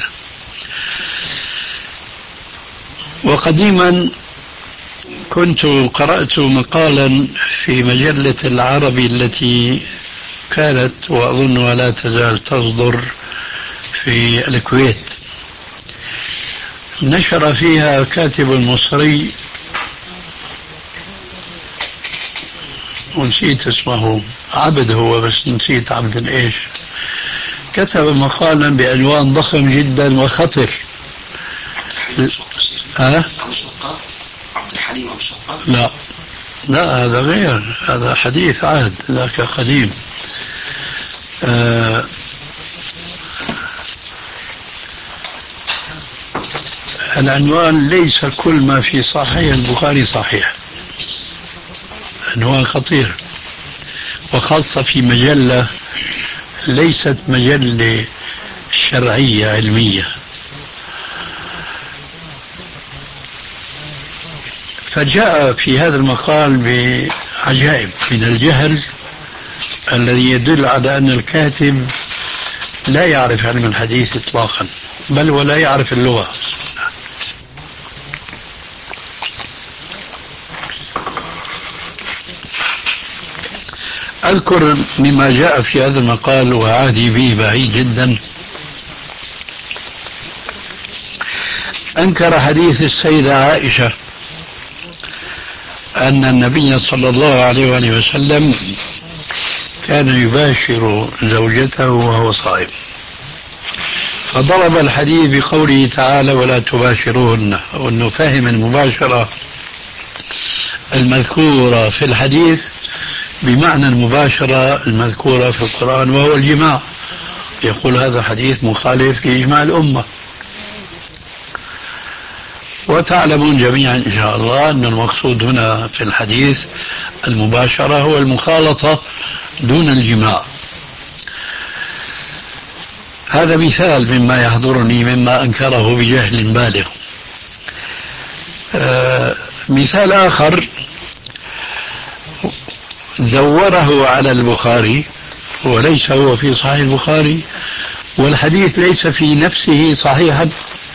وقديما كنت قرأت مقالا في مجلة العربي التي كانت وأظنها لا تزال تصدر في الكويت، نشر فيها كاتب مصري ونسيت اسمه، عبد هو بس نسيت عبد ايش، كتب مقالا بعنوان ضخم جدا وخطر. أبو شقة عبد الحليم أبو شقة؟ لا هذا غير، هذا حديث عهد، ذاك قديم. العنوان ليس كل ما في صحيح البخاري صحيح، عنوان خطير، وخاصة في مجلة ليست مجلة شرعية علمية. فجاء في هذا المقال بعجائب من الجهل الذي يدل على أن الكاتب لا يعرف علم الحديث إطلاقا، بل ولا يعرف اللغة. أذكر مما جاء في هذا المقال وعهدي به بعيد جدا. أنكر حديث السيدة عائشة أن النبي صلى الله عليه وآله وسلم كان يباشر زوجته وهو صائم، فضرب الحديث بقوله تعالى ولا تباشروهن، وأنه فهم المباشرة المذكورة في الحديث بمعنى المباشرة المذكورة في القرآن وهو الجماع. يقول هذا حديث مخالف لإجماع الأمة. وتعلمون جميعا إن شاء الله أن المقصود هنا في الحديث المباشرة هو المخالطة دون الجماع. هذا مثال مما يحضرني مما أنكره بجهل بالغ. مثال آخر زوره على البخاري وليس هو في صحيح البخاري، والحديث ليس في نفسه صحيحا،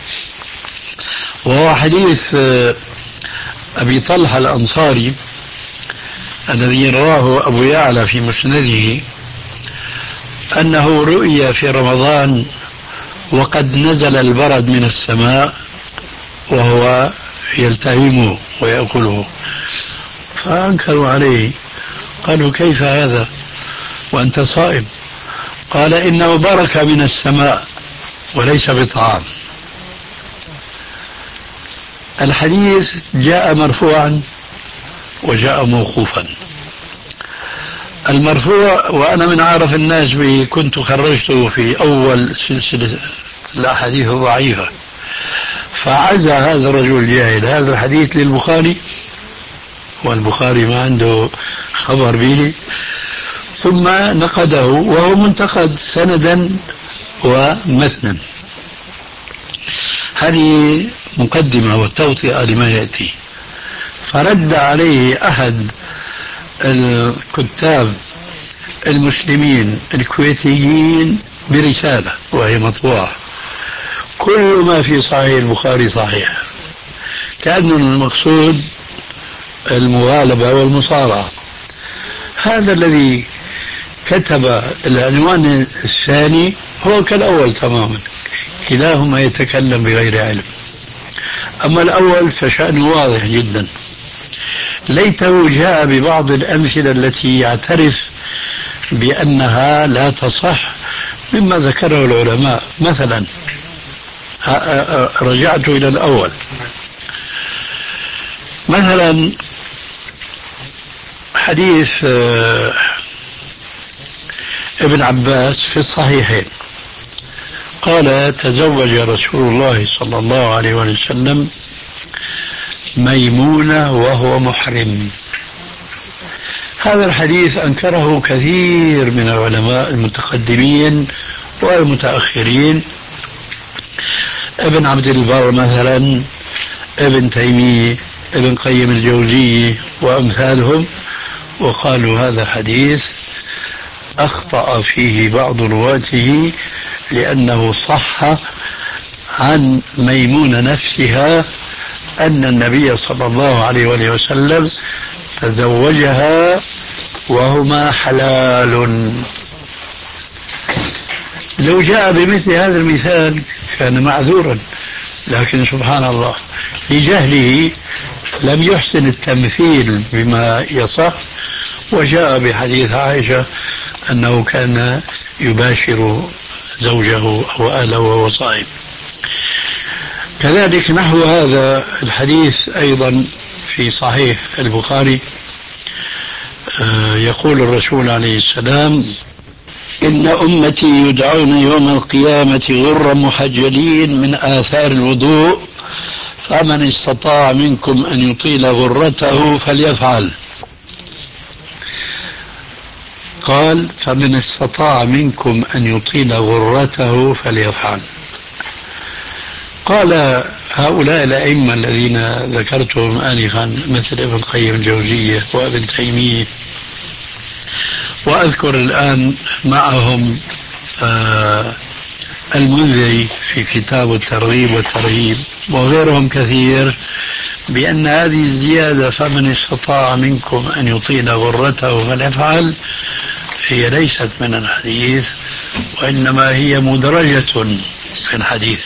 وهو حديث أبي طلحة الأنصاري الذي رواه أبو يعلى في مسنده أنه رؤي في رمضان وقد نزل البرد من السماء وهو يلتهمه ويأكله، فأنكروا عليه، قالوا كيف هذا وأنت صائم؟ قال إنه بركة من السماء وليس بطعام. الحديث جاء مرفوعا وجاء موقوفا. المرفوع، وأنا من عارف الناس به، كنت خرجته في أول سلسلة الأحاديث الضعيفة، فعزى هذا الرجل الجاهل هذا الحديث للبخاري والبخاري ما عنده خبر به، ثم نقده وهو منتقد سندا ومتنا. هذه مقدمة وتوطئة لما يأتي. فرد عليه أحد الكتاب المسلمين الكويتيين برسالة وهي مطبوعة: كل ما في صحيح البخاري صحيح، كأن المقصود المغالبة والمصارعة. هذا الذي كتب العنوان الثاني هو كالأول تماما، كلاهما يتكلم بغير علم. أما الأول فشأنه واضح جدا، ليته جاء ببعض الأمثلة التي يعترف بأنها لا تصح مما ذكره العلماء. مثلا رجعت إلى الأول، مثلا حديث ابن عباس في الصحيحين قال تزوج رسول الله صلى الله عليه وسلم ميمونة وهو محرم. هذا الحديث أنكره كثير من العلماء المتقدمين والمتأخرين، ابن عبد البر مثلا، ابن تيمية، ابن قيم الجوزية وأمثالهم، وقالوا هذا حديث أخطأ فيه بعض رواته لأنه صح عن ميمونة نفسها أن النبي صلى الله عليه وسلم تزوجها وهما حلال لو جاء بمثل هذا المثال كان معذورا، لكن سبحان الله لجهله لم يحسن التمثيل بما يصح، وجاء بحديث عائشة أنه كان يباشر زوجه أو أهله وهو صائم. كذلك نحو هذا الحديث أيضا في صحيح البخاري يقول الرسول عليه السلام: إن أمتي يدعون يوم القيامة غرا محجلين من آثار الوضوء، فمن استطاع منكم أن يطيل غرته فليفعل. قال: فمن استطاع منكم أن يطيل غرته فليفعل. قال هؤلاء الأئمة الذين ذكرتهم آنفا مثل ابن القيم الجوزية وابن تيمية، وأذكر الآن معهم المنذري في كتاب الترغيب والترهيب وغيرهم كثير، بأن هذه الزيادة فمن استطاع منكم أن يطيل غرته فليفعل هي ليست من الحديث، وإنما هي مدرجة في الحديث،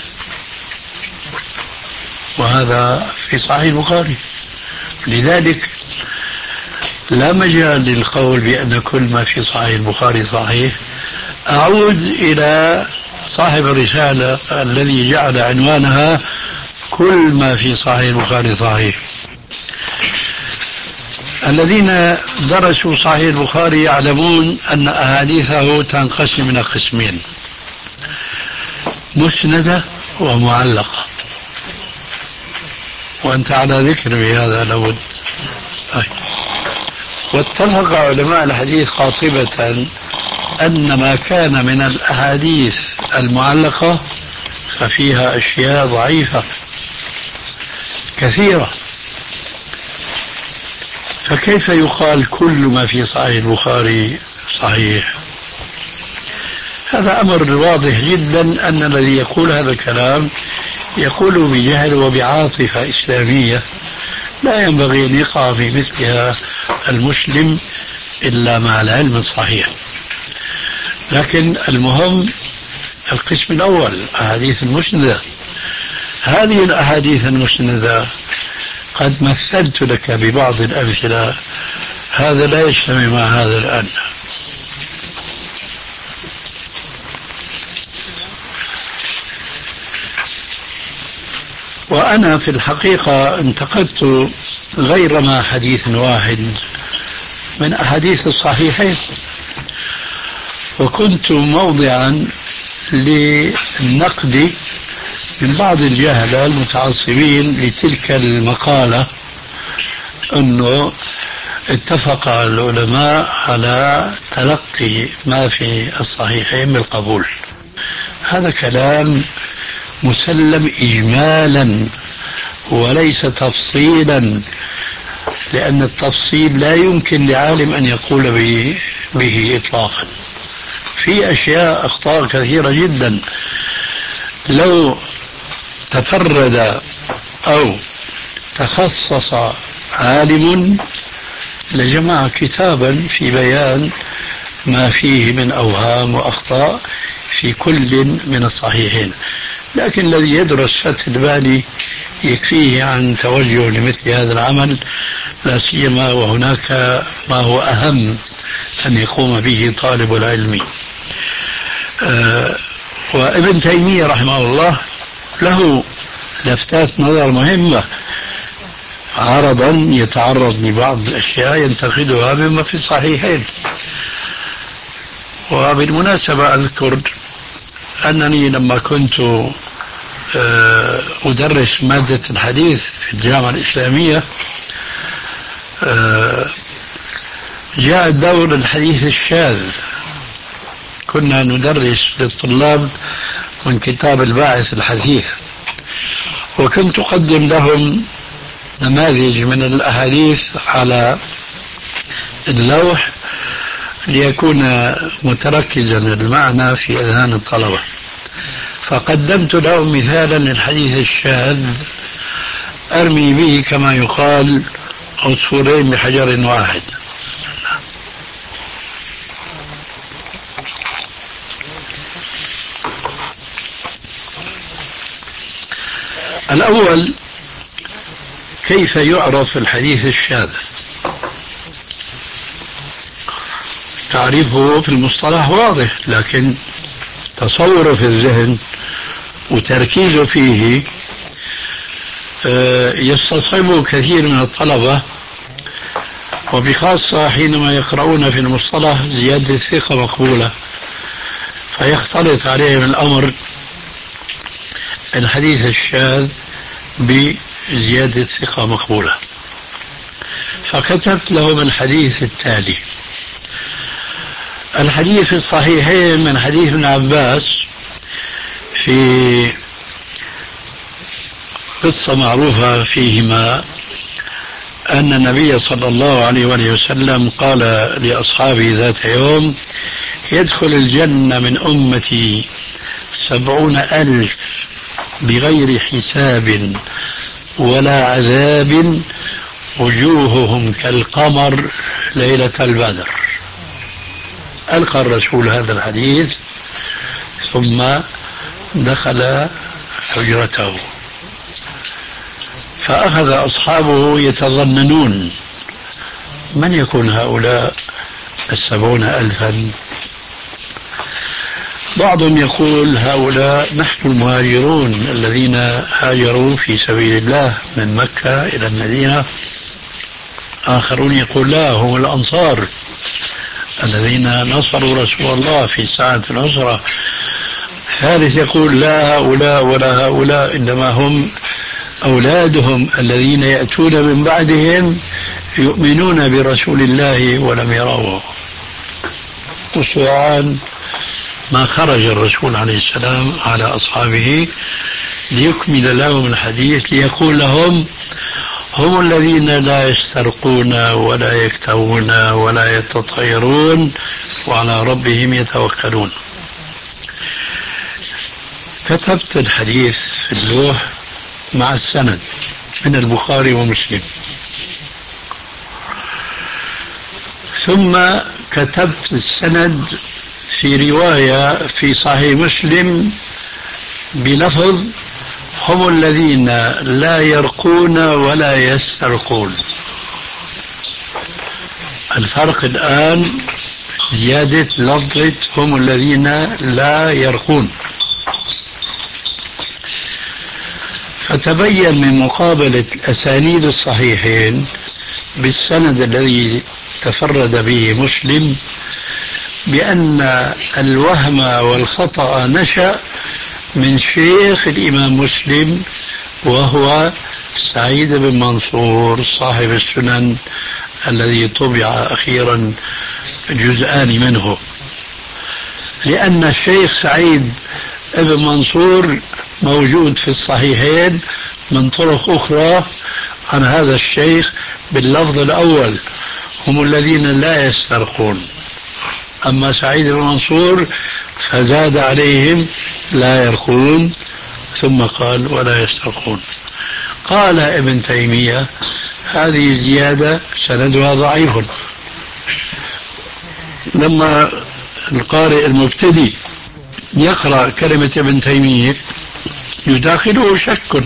وهذا في صحيح البخاري. لذلك لا مجال للقول بأن كل ما في صحيح البخاري صحيح. أعود إلى صاحب الرسالة الذي جعل عنوانها كل ما في صحيح البخاري صحيح. الذين درسوا صحيح البخاري يعلمون أن أحاديثه تنقسم إلى قسمين: مسندة ومعلقة، وأنت على ذكر بهذا لابد. واتفق علماء الحديث قاطبة أن ما كان من الأحاديث المعلقة ففيها أشياء ضعيفة كثيرة، فكيف يقال كل ما في صحيح البخاري صحيح؟ هذا أمر واضح جدا أن الذي يقول هذا الكلام يقول بجهل وبعاطفة إسلامية لا ينبغي أن يقع في مثلها المسلم إلا مع العلم الصحيح. لكن المهم القسم الأول، أحاديث المسندة. هذه الأحاديث المسندة قد مثلت لك ببعض الأمثلة، هذا لا يجتمع مع هذا الآن. وأنا في الحقيقة انتقدت غير ما حديث واحد من أحاديث الصحيحين، وكنت موضعا للنقد من بعض الجهلة المتعصبين لتلك المقالة أنه اتفق العلماء على تلقي ما في الصحيحين بالقبول. هذا كلام مسلم إجمالا وليس تفصيلا، لأن التفصيل لا يمكن لعالم أن يقول به إطلاقا. في أشياء أخطاء كثيرة جدا لو تفرد أو تخصص عالم لجمع كتابا في بيان ما فيه من أوهام وأخطاء في كل من الصحيحين، لكن الذي يدرس فتح الباري يكفيه عن توجه لمثل هذا العمل، لا سيما وهناك ما هو أهم أن يقوم به طالب العلم. وابن تيمية رحمه الله له لفتات نظر مهمة، عرضا يتعرض لبعض الأشياء ينتقدها مما في الصحيحين. وبالمناسبة أذكر أنني لما كنت أدرس مادة الحديث في الجامعة الإسلامية جاء دور الحديث الشاذ، كنا ندرس للطلاب من كتاب الباعث الحديث، وكنت أقدم لهم نماذج من الأحاديث على اللوح ليكون متركزا المعنى في أذهان الطلبة، فقدمت لهم مثالا للحديث الشاذ أرمي به كما يقال عصفورين بحجر واحد. الأول، كيف يعرف الحديث الشاذ؟ تعريفه في المصطلح واضح، لكن تصوره في الذهن وتركيزه فيه يستصعبه كثير من الطلبة، وبخاصة حينما يقرؤون في المصطلح زيادة الثقة مقبولة، فيختلط عليهم الأمر الحديث الشاذ بزيادة ثقة مقبولة. فكتبت لهم الحديث التالي: الحديث في الصحيحين من حديث ابن عباس في قصة معروفة فيهما، أن النبي صلى الله عليه وسلم قال لأصحابه ذات يوم: يدخل الجنة من أمتي 70,000 بغير حساب ولا عذاب، وجوههم كالقمر ليلة البدر. ألقى الرسول هذا الحديث ثم دخل حجرته، فأخذ أصحابه يتظننون من يكون هؤلاء 70,000. بعضهم يقول هؤلاء نحن المهاجرون الذين هاجروا في سبيل الله من مكة إلى المدينة. آخرون يقول لا، هم الأنصار الذين نصروا رسول الله في ساعة العسرة. ثالث يقول لا هؤلاء ولا هؤلاء، إنما هم أولادهم الذين يأتون من بعدهم يؤمنون برسول الله ولم يروه. وسرعان ما خرج الرسول عليه السلام على أصحابه ليكمل لهم الحديث، ليقول لهم هم الذين لا يسترقون ولا يكتوون ولا يتطيرون وعلى ربهم يتوكلون. كتبت الحديث في اللوح مع السند من البخاري ومسلم، ثم كتبت السند في رواية في صحيح مسلم بلفظ هم الذين لا يرقون ولا يسترقون. الفرق الآن زيادة لفظة هم الذين لا يرقون. فتبين من مقابلة أسانيد الصحيحين بالسند الذي تفرد به مسلم بأن الوهم والخطأ نشأ من شيخ الإمام مسلم، وهو سعيد بن منصور صاحب السنن الذي طبع أخيرا جزءان منه، لأن الشيخ سعيد بن منصور موجود في الصحيحين من طرق أخرى عن هذا الشيخ باللفظ الأول هم الذين لا يسترقون. أما سعيد بن منصور فزاد عليهم لا يرقون ثم قال ولا يسترقون. قال ابن تيمية هذه زيادة سندها ضعيف. لما القارئ المبتدئ يقرأ كلمة ابن تيمية يداخله شك،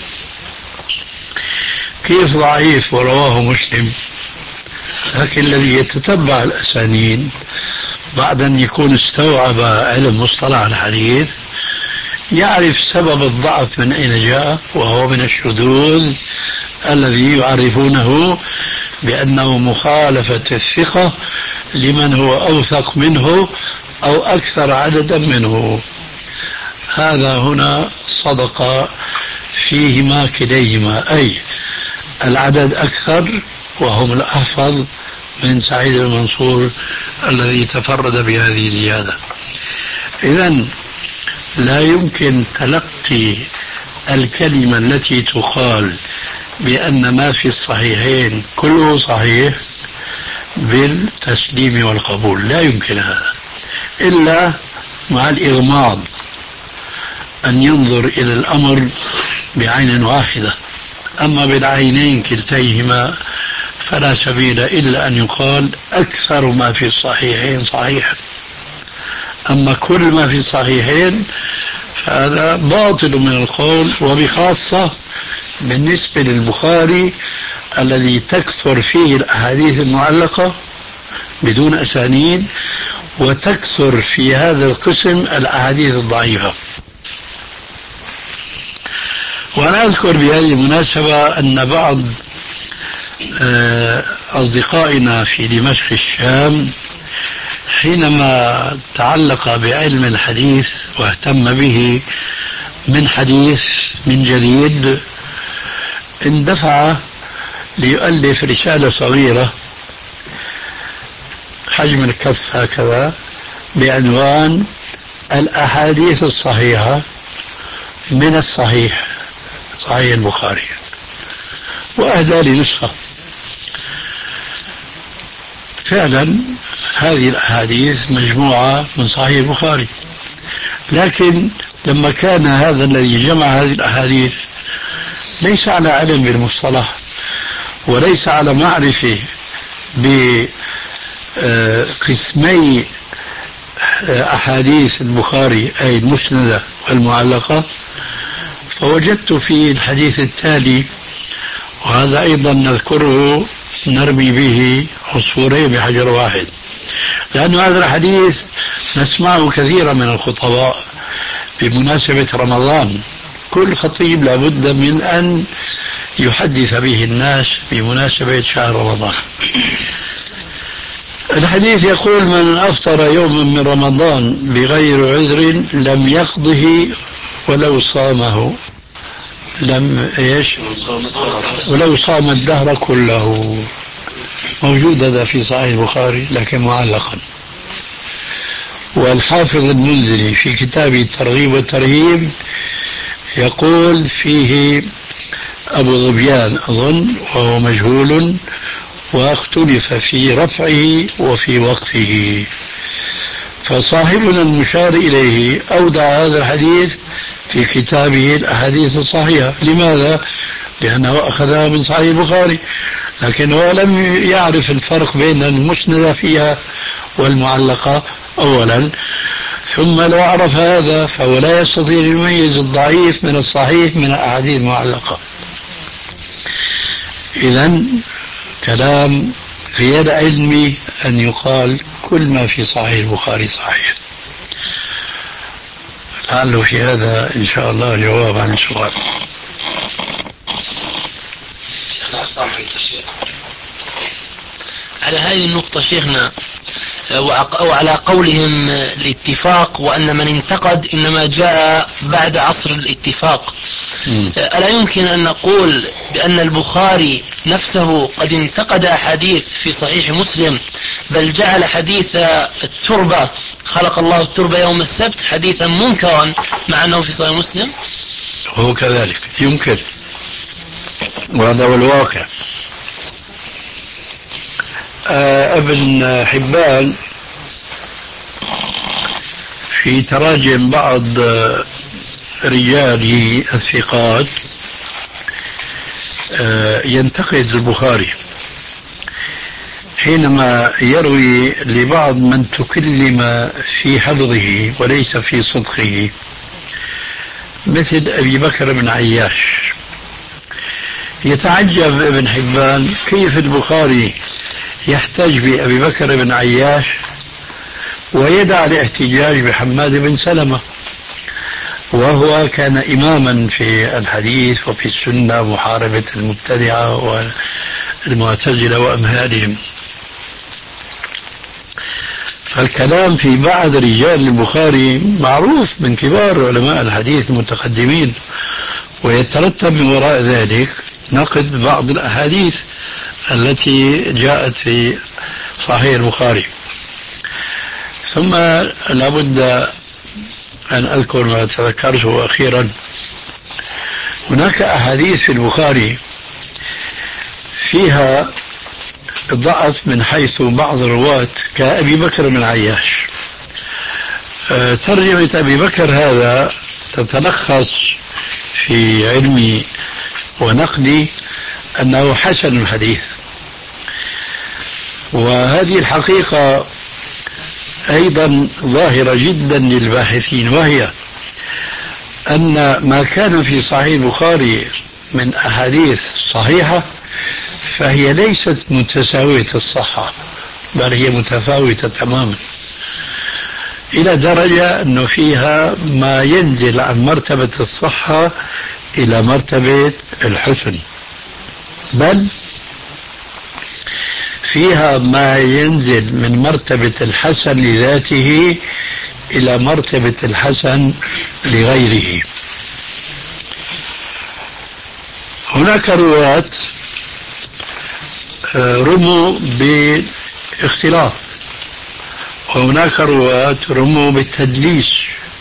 كيف ضعيف ورواه مسلم؟ لكن الذي يتتبع الأسانيد بعد أن يكون استوعب علم مصطلح الحديث يعرف سبب الضعف من أين جاء، وهو من الشذوذ الذي يعرفونه بأنه مخالفة الثقة لمن هو أوثق منه أو أكثر عددا منه. هذا هنا صدق فيهما كليهما، أي العدد أكثر وهم الأحفظ من سعيد المنصور الذي تفرد بهذه الزيادة. إذن لا يمكن تلقي الكلمة التي تقال بأن ما في الصحيحين كله صحيح بالتسليم والقبول، لا يمكن هذا إلا مع الإغماض، أن ينظر إلى الأمر بعين واحدة. أما بالعينين كلتيهما فلا سبيل إلا أن يقال أكثر ما في الصحيحين صحيح. أما كل ما في الصحيحين هذا باطل من القول، وبخاصة بالنسبة للبخاري الذي تكثر فيه الأحاديث المعلقة بدون أسانيد، وتكثر في هذا القسم الأحاديث الضعيفة. وأنا أذكر بهذه المناسبة أن بعض أصدقائنا في دمشق الشام حينما تعلق بعلم الحديث واهتم به من حديث من جديد، اندفع ليؤلف رسالة صغيرة حجم الكف هكذا بعنوان الأحاديث الصحيحة من الصحيح، صحيح البخاري، وأهدى لي نسخة. فعلا هذه الأحاديث مجموعة من صحيح البخاري، لكن لما كان هذا الذي جمع هذه الأحاديث ليس على علم بالمصطلح، وليس على معرفة بقسمي أحاديث البخاري أي المسندة والمعلقة، فوجدت في الحديث التالي، وهذا أيضا نذكره نرمي به عصفورين بحجر واحد، لأن هذا الحديث نسمعه كثيرا من الخطباء بمناسبة رمضان. كل خطيب لابد من أن يحدث به الناس بمناسبة شهر رمضان. الحديث يقول: من أفطر يوما من رمضان بغير عذر لم يقضه ولو صامه، ولو صام الدهر كله. موجود هذا في صحيح البخاري لكن معلقا. والحافظ المنذري في كتابه الترغيب والترهيب يقول فيه أبو ظبيان أظن، وهو مجهول، واختلف في رفعه وفي وقفه. فصاحبنا المشار إليه أودع هذا الحديث في كتابه الأحاديث الصحيحة. لماذا؟ لأنه أخذها من صحيح البخاري، لكنه لم يعرف الفرق بين المسندة فيها والمعلقة أولا، ثم لو عرف هذا فهو لا يستطيع أن يميز الضعيف من الصحيح من الأحاديث المعلقة. إذن كلام غير علمي أن يقال كل ما في صحيح البخاري صحيح. لعله في هذا إن شاء الله جواب عن السؤال. على هذه النقطة شيخنا، أو على قولهم الاتفاق وأن من انتقد إنما جاء بعد عصر الاتفاق، ألا يمكن أن نقول بأن البخاري نفسه قد انتقد أحاديث في صحيح مسلم، بل جعل حديث التربة خلق الله التربة يوم السبت حديثا منكرا مع أنه في صحيح مسلم؟ هو كذلك يمكن، وهذا هو الواقع. ابن حبان في تراجم بعض رجاله الثقات ينتقد البخاري حينما يروي لبعض من تكلم في حفظه وليس في صدقه، مثل أبي بكر بن عياش. يتعجب ابن حبان كيف البخاري يحتج بأبي بكر بن عياش ويدع الاحتجاج بحماد بن سلمة، وهو كان إماما في الحديث وفي السنة، محاربة المبتدعة والمعتزلة وأمثالهم. فالكلام في بعض رجال البخاري معروف من كبار علماء الحديث المتقدمين، ويترتب من وراء ذلك نقد بعض الأحاديث التي جاءت في صحيح البخاري. ثم لابد أن أذكر ما تذكرته أخيرا. هناك أحاديث في البخاري فيها ضعف من حيث بعض الرواة كأبي بكر بن عياش. ترجمة أبي بكر هذا تتلخص في علمي ونقدي أنه حسن الحديث، وهذه الحقيقة أيضا ظاهرة جدا للباحثين، وهي أن ما كان في صحيح البخاري من أحاديث صحيحة فهي ليست متساوية الصحة، بل هي متفاوتة تماما، إلى درجة أنه فيها ما ينزل عن مرتبة الصحة إلى مرتبة الحسن، بل فيها ما ينزل من مرتبة الحسن لذاته إلى مرتبة الحسن لغيره. هناك رواة رموا باختلاط، وهناك رواة رموا بالتدليس،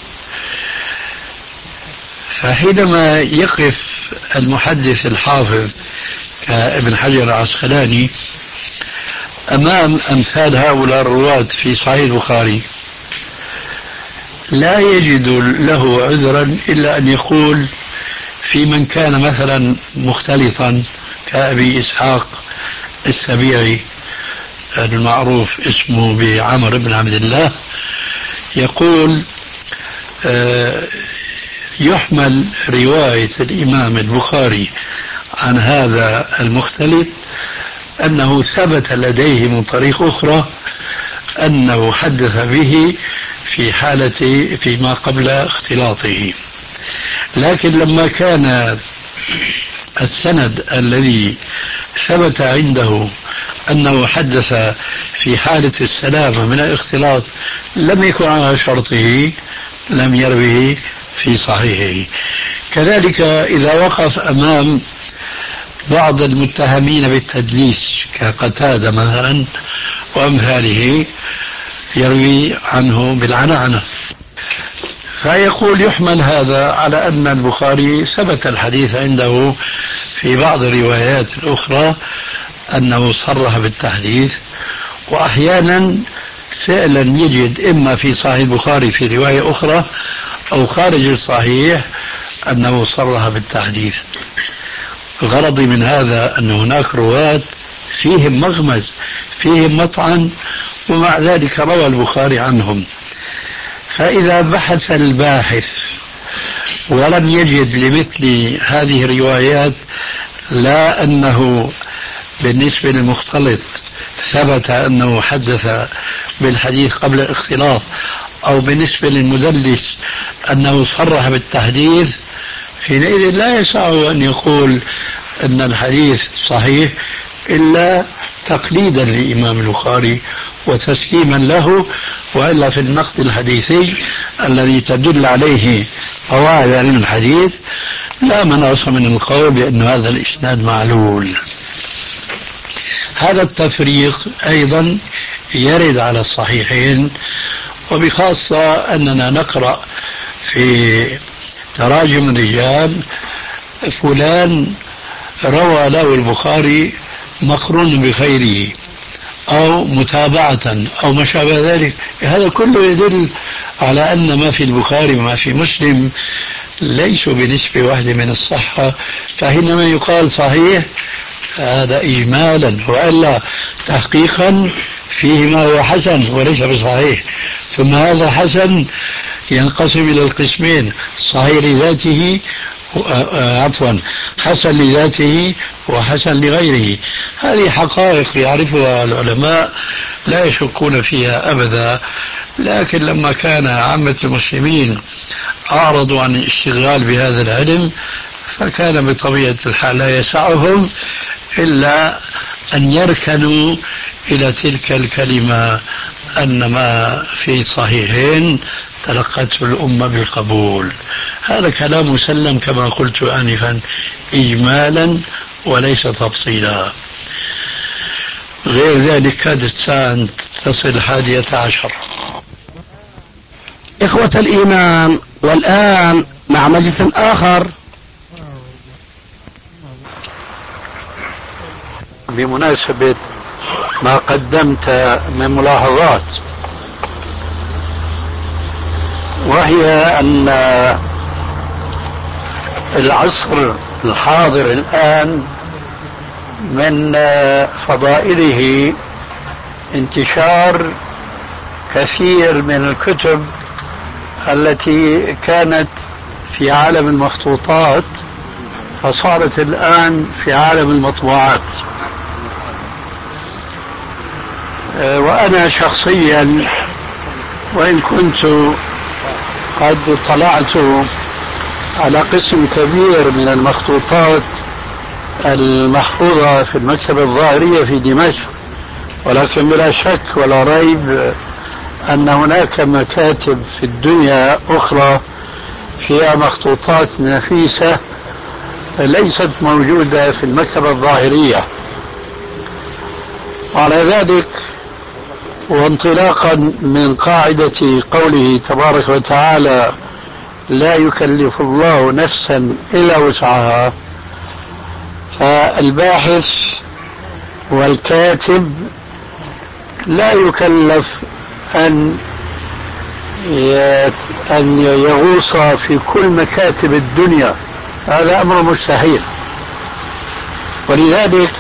فحينما يقف المحدث الحافظ كابن حجر العسقلاني أمام أمثال هؤلاء الرواة في صحيح البخاري لا يجد له عذرا إلا أن يقول في من كان مثلا مختلطا كأبي إسحاق السبيعي المعروف اسمه بعمر بن عبد الله، يقول يحمل رواية الإمام البخاري عن هذا المختلط أنه ثبت لديه من طريق أخرى أنه حدث به فيما قبل اختلاطه. لكن لما كان السند الذي ثبت عنده أنه حدث في حالة السلامة من الاختلاط لم يكن على شرطه لم يروه في صحيحه. كذلك إذا وقف أمام بعض المتهمين بالتدليس كقتادة مثلا وأمثاله يروي عنه بالعنعنة، فيقول يحمل هذا على أن البخاري ثبت الحديث عنده في بعض الروايات الأخرى أنه صرح بالتحديث، وأحيانا فعلا يجد إما في صحيح البخاري في رواية أخرى أو خارج الصحيح أنه صرح بالتحديث. غرضي من هذا أن هناك رواة فيهم مغمز فيهم مطعن ومع ذلك روى البخاري عنهم، فإذا بحث الباحث ولم يجد لمثل هذه الروايات لا أنه بالنسبة للمختلط ثبت أنه حدث بالحديث قبل الاختلاط أو بالنسبة للمدلس أنه صرح بالتحديث، حينئذ لا يسعه أن يقول أن الحديث صحيح إلا تقليدا للإمام البخاري وتسليما له، وإلا في النقد الحديثي الذي تدل عليه قواعد علم الحديث لا مناص من القول بأن هذا الإسناد معلول. هذا التفريق أيضا يرد على الصحيحين، وبخاصة أننا نقرأ في تراجم الرجال فلان روى له البخاري مقرون بخيره أو متابعة أو ما شابه ذلك، هذا كله يدل على أن ما في البخاري وما في مسلم ليسوا بنسبة واحدة من الصحة، فحينما يقال صحيح هذا إجمالا، وإلا تحقيقا فيه ما هو حسن وليس بصحيح. ثم هذا حسن ينقسم إلى القسمين: صحيح لذاته حسن لذاته وحسن لغيره. هذه حقائق يعرفها العلماء لا يشكون فيها أبدا، لكن لما كان عامة المسلمين أعرضوا عن الاشتغال بهذا العلم فكان بطبيعة الحال لا يسعهم إلا أن يركنوا إلى تلك الكلمة أن ما في صحيحين تلقته الأمة بالقبول. هذا كلام مسلم كما قلت آنفا إجمالا وليس تفصيلا. غير ذلك كادت ساعة تصل 11. إخوة الإيمان، والآن مع مجلس آخر. بمناسبة ما قدمت من ملاحظات، وهي أن العصر الحاضر الآن من فضائله انتشار كثير من الكتب التي كانت في عالم المخطوطات فصارت الآن في عالم المطبوعات. وأنا شخصيا وإن كنت قد اطلعت على قسم كبير من المخطوطات المحفوظة في المكتبة الظاهرية في دمشق، ولكن بلا شك ولا ريب أن هناك مكاتب في الدنيا أخرى فيها مخطوطات نفيسة ليست موجودة في المكتبة الظاهرية. وعلى ذلك وانطلاقا من قاعدة قوله تبارك وتعالى لا يكلف الله نفسا إلا وسعها، فالباحث والكاتب لا يكلف أن يغوص في كل مكاتب الدنيا، هذا أمر مستحيل. ولذلك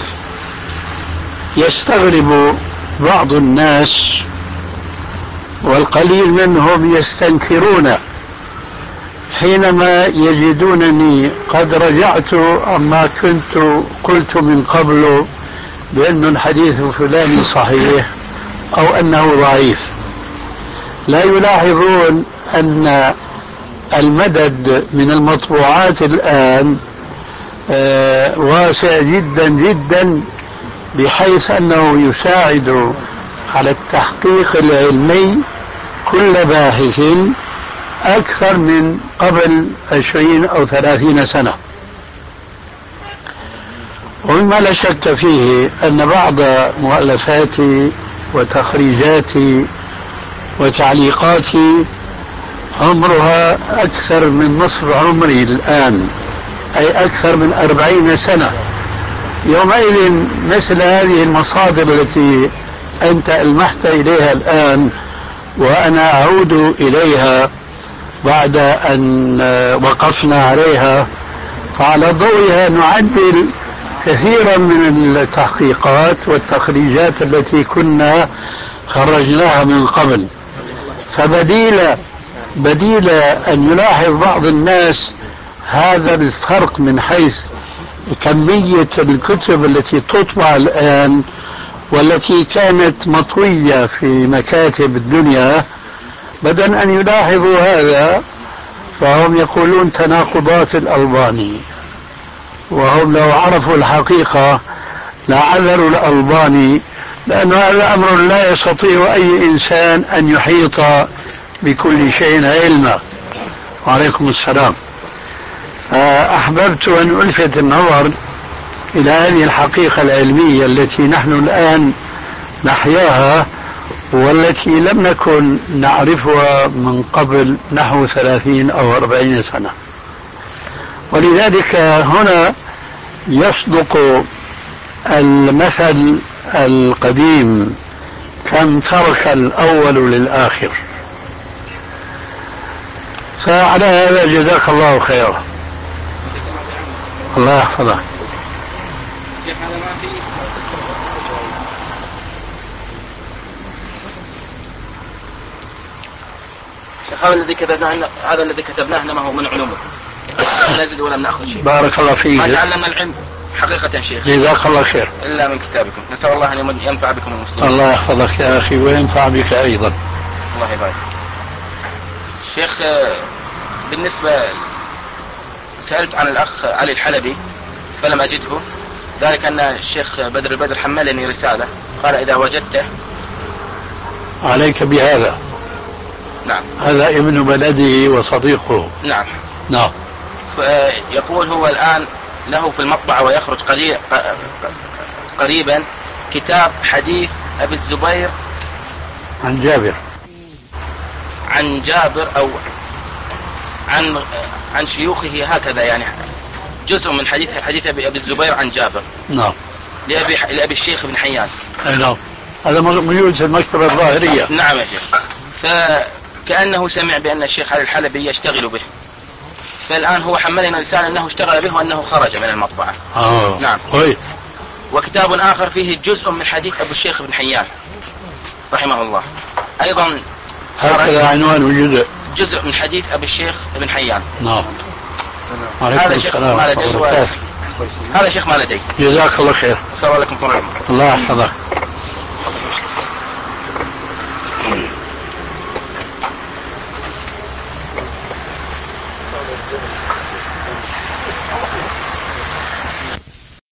يستغرب بعض الناس والقليل منهم يستنكرون حينما يجدونني قد رجعت عما كنت قلت من قبل بأن الحديث الفلاني صحيح أو أنه ضعيف. لا يلاحظون أن المدد من المطبوعات الآن واسع جدا جدا، بحيث أنه يساعد على التحقيق العلمي كل باحث أكثر من قبل 20 أو 30 سنة. ومما لا شك فيه أن بعض مؤلفاتي وتخريجاتي وتعليقاتي عمرها أكثر من نصف عمري الآن، أي أكثر من 40 سنة. يومئذ مثل هذه المصادر التي أنت ألمحت إليها الآن وأنا أعود إليها بعد أن وقفنا عليها، فعلى ضوئها نعدل كثيرا من التحقيقات والتخريجات التي كنا خرجناها من قبل. بديل أن يلاحظ بعض الناس هذا الفرق من حيث كمية الكتب التي تطبع الآن والتي كانت مطوية في مكاتب الدنيا، بدل أن يلاحظوا هذا فهم يقولون تناقضات الألباني، وهم لو عرفوا الحقيقة لعذروا الألباني، لأن هذا أمر لا يستطيع أي إنسان أن يحيط بكل شيء علما. وعليكم السلام. أحببت أن ألفت النظر إلى هذه الحقيقة العلمية التي نحن الآن نحياها والتي لم نكن نعرفها من قبل نحو 30 أو 40 سنة. ولذلك هنا يصدق المثل القديم كم ترك الأول للآخر. فعلى هذا جزاك الله خيرا. الله يحفظك. شيخ هذا الذي كتبناه انما هو من علومكم، لا نزيد ولا ناخذ شيء. بارك الله فيك. ما تعلمنا العلم حقيقة شيخ جزاك الله خير الا من كتابكم، نسأل الله ان ينفع بكم المسلمين. الله يحفظك يا اخي وينفع بك ايضا. الله يبارك. شيخ بالنسبة سألت عن الأخ علي الحلبي فلم أجده، ذلك أن الشيخ بدر البدر حملني رسالة قال إذا وجدته عليك بهذا. نعم. هذا ابن بلده وصديقه. نعم. نعم. يقول هو الآن له في المطبعة ويخرج قريبا كتاب حديث أبي الزبير عن جابر أو عن شيوخه هكذا، يعني جزء من حديث أبي الزبير عن جابر. نعم. لأبي الشيخ بن حيان. نعم. هذا موجود في المكتبة الظاهرية. نعم يا شيخ. فكأنه سمع بأن الشيخ علي الحلبي يشتغل به، فالآن هو حملنا رسالة أنه اشتغل به وأنه خرج من المطبعة. نعم. طيب. وكتاب آخر فيه جزء من حديث أبو الشيخ بن حيان رحمه الله أيضا. هكذا عنوان وجزء من حديث أبي الشيخ بن حيان. نعم. وعليكم هذا شيخ السلام ما ورحمة لدي الله وبركاته. هذا شيخ ما لدي. جزاك الله خير. السلام عليكم ورحمة الله. الله يحفظك.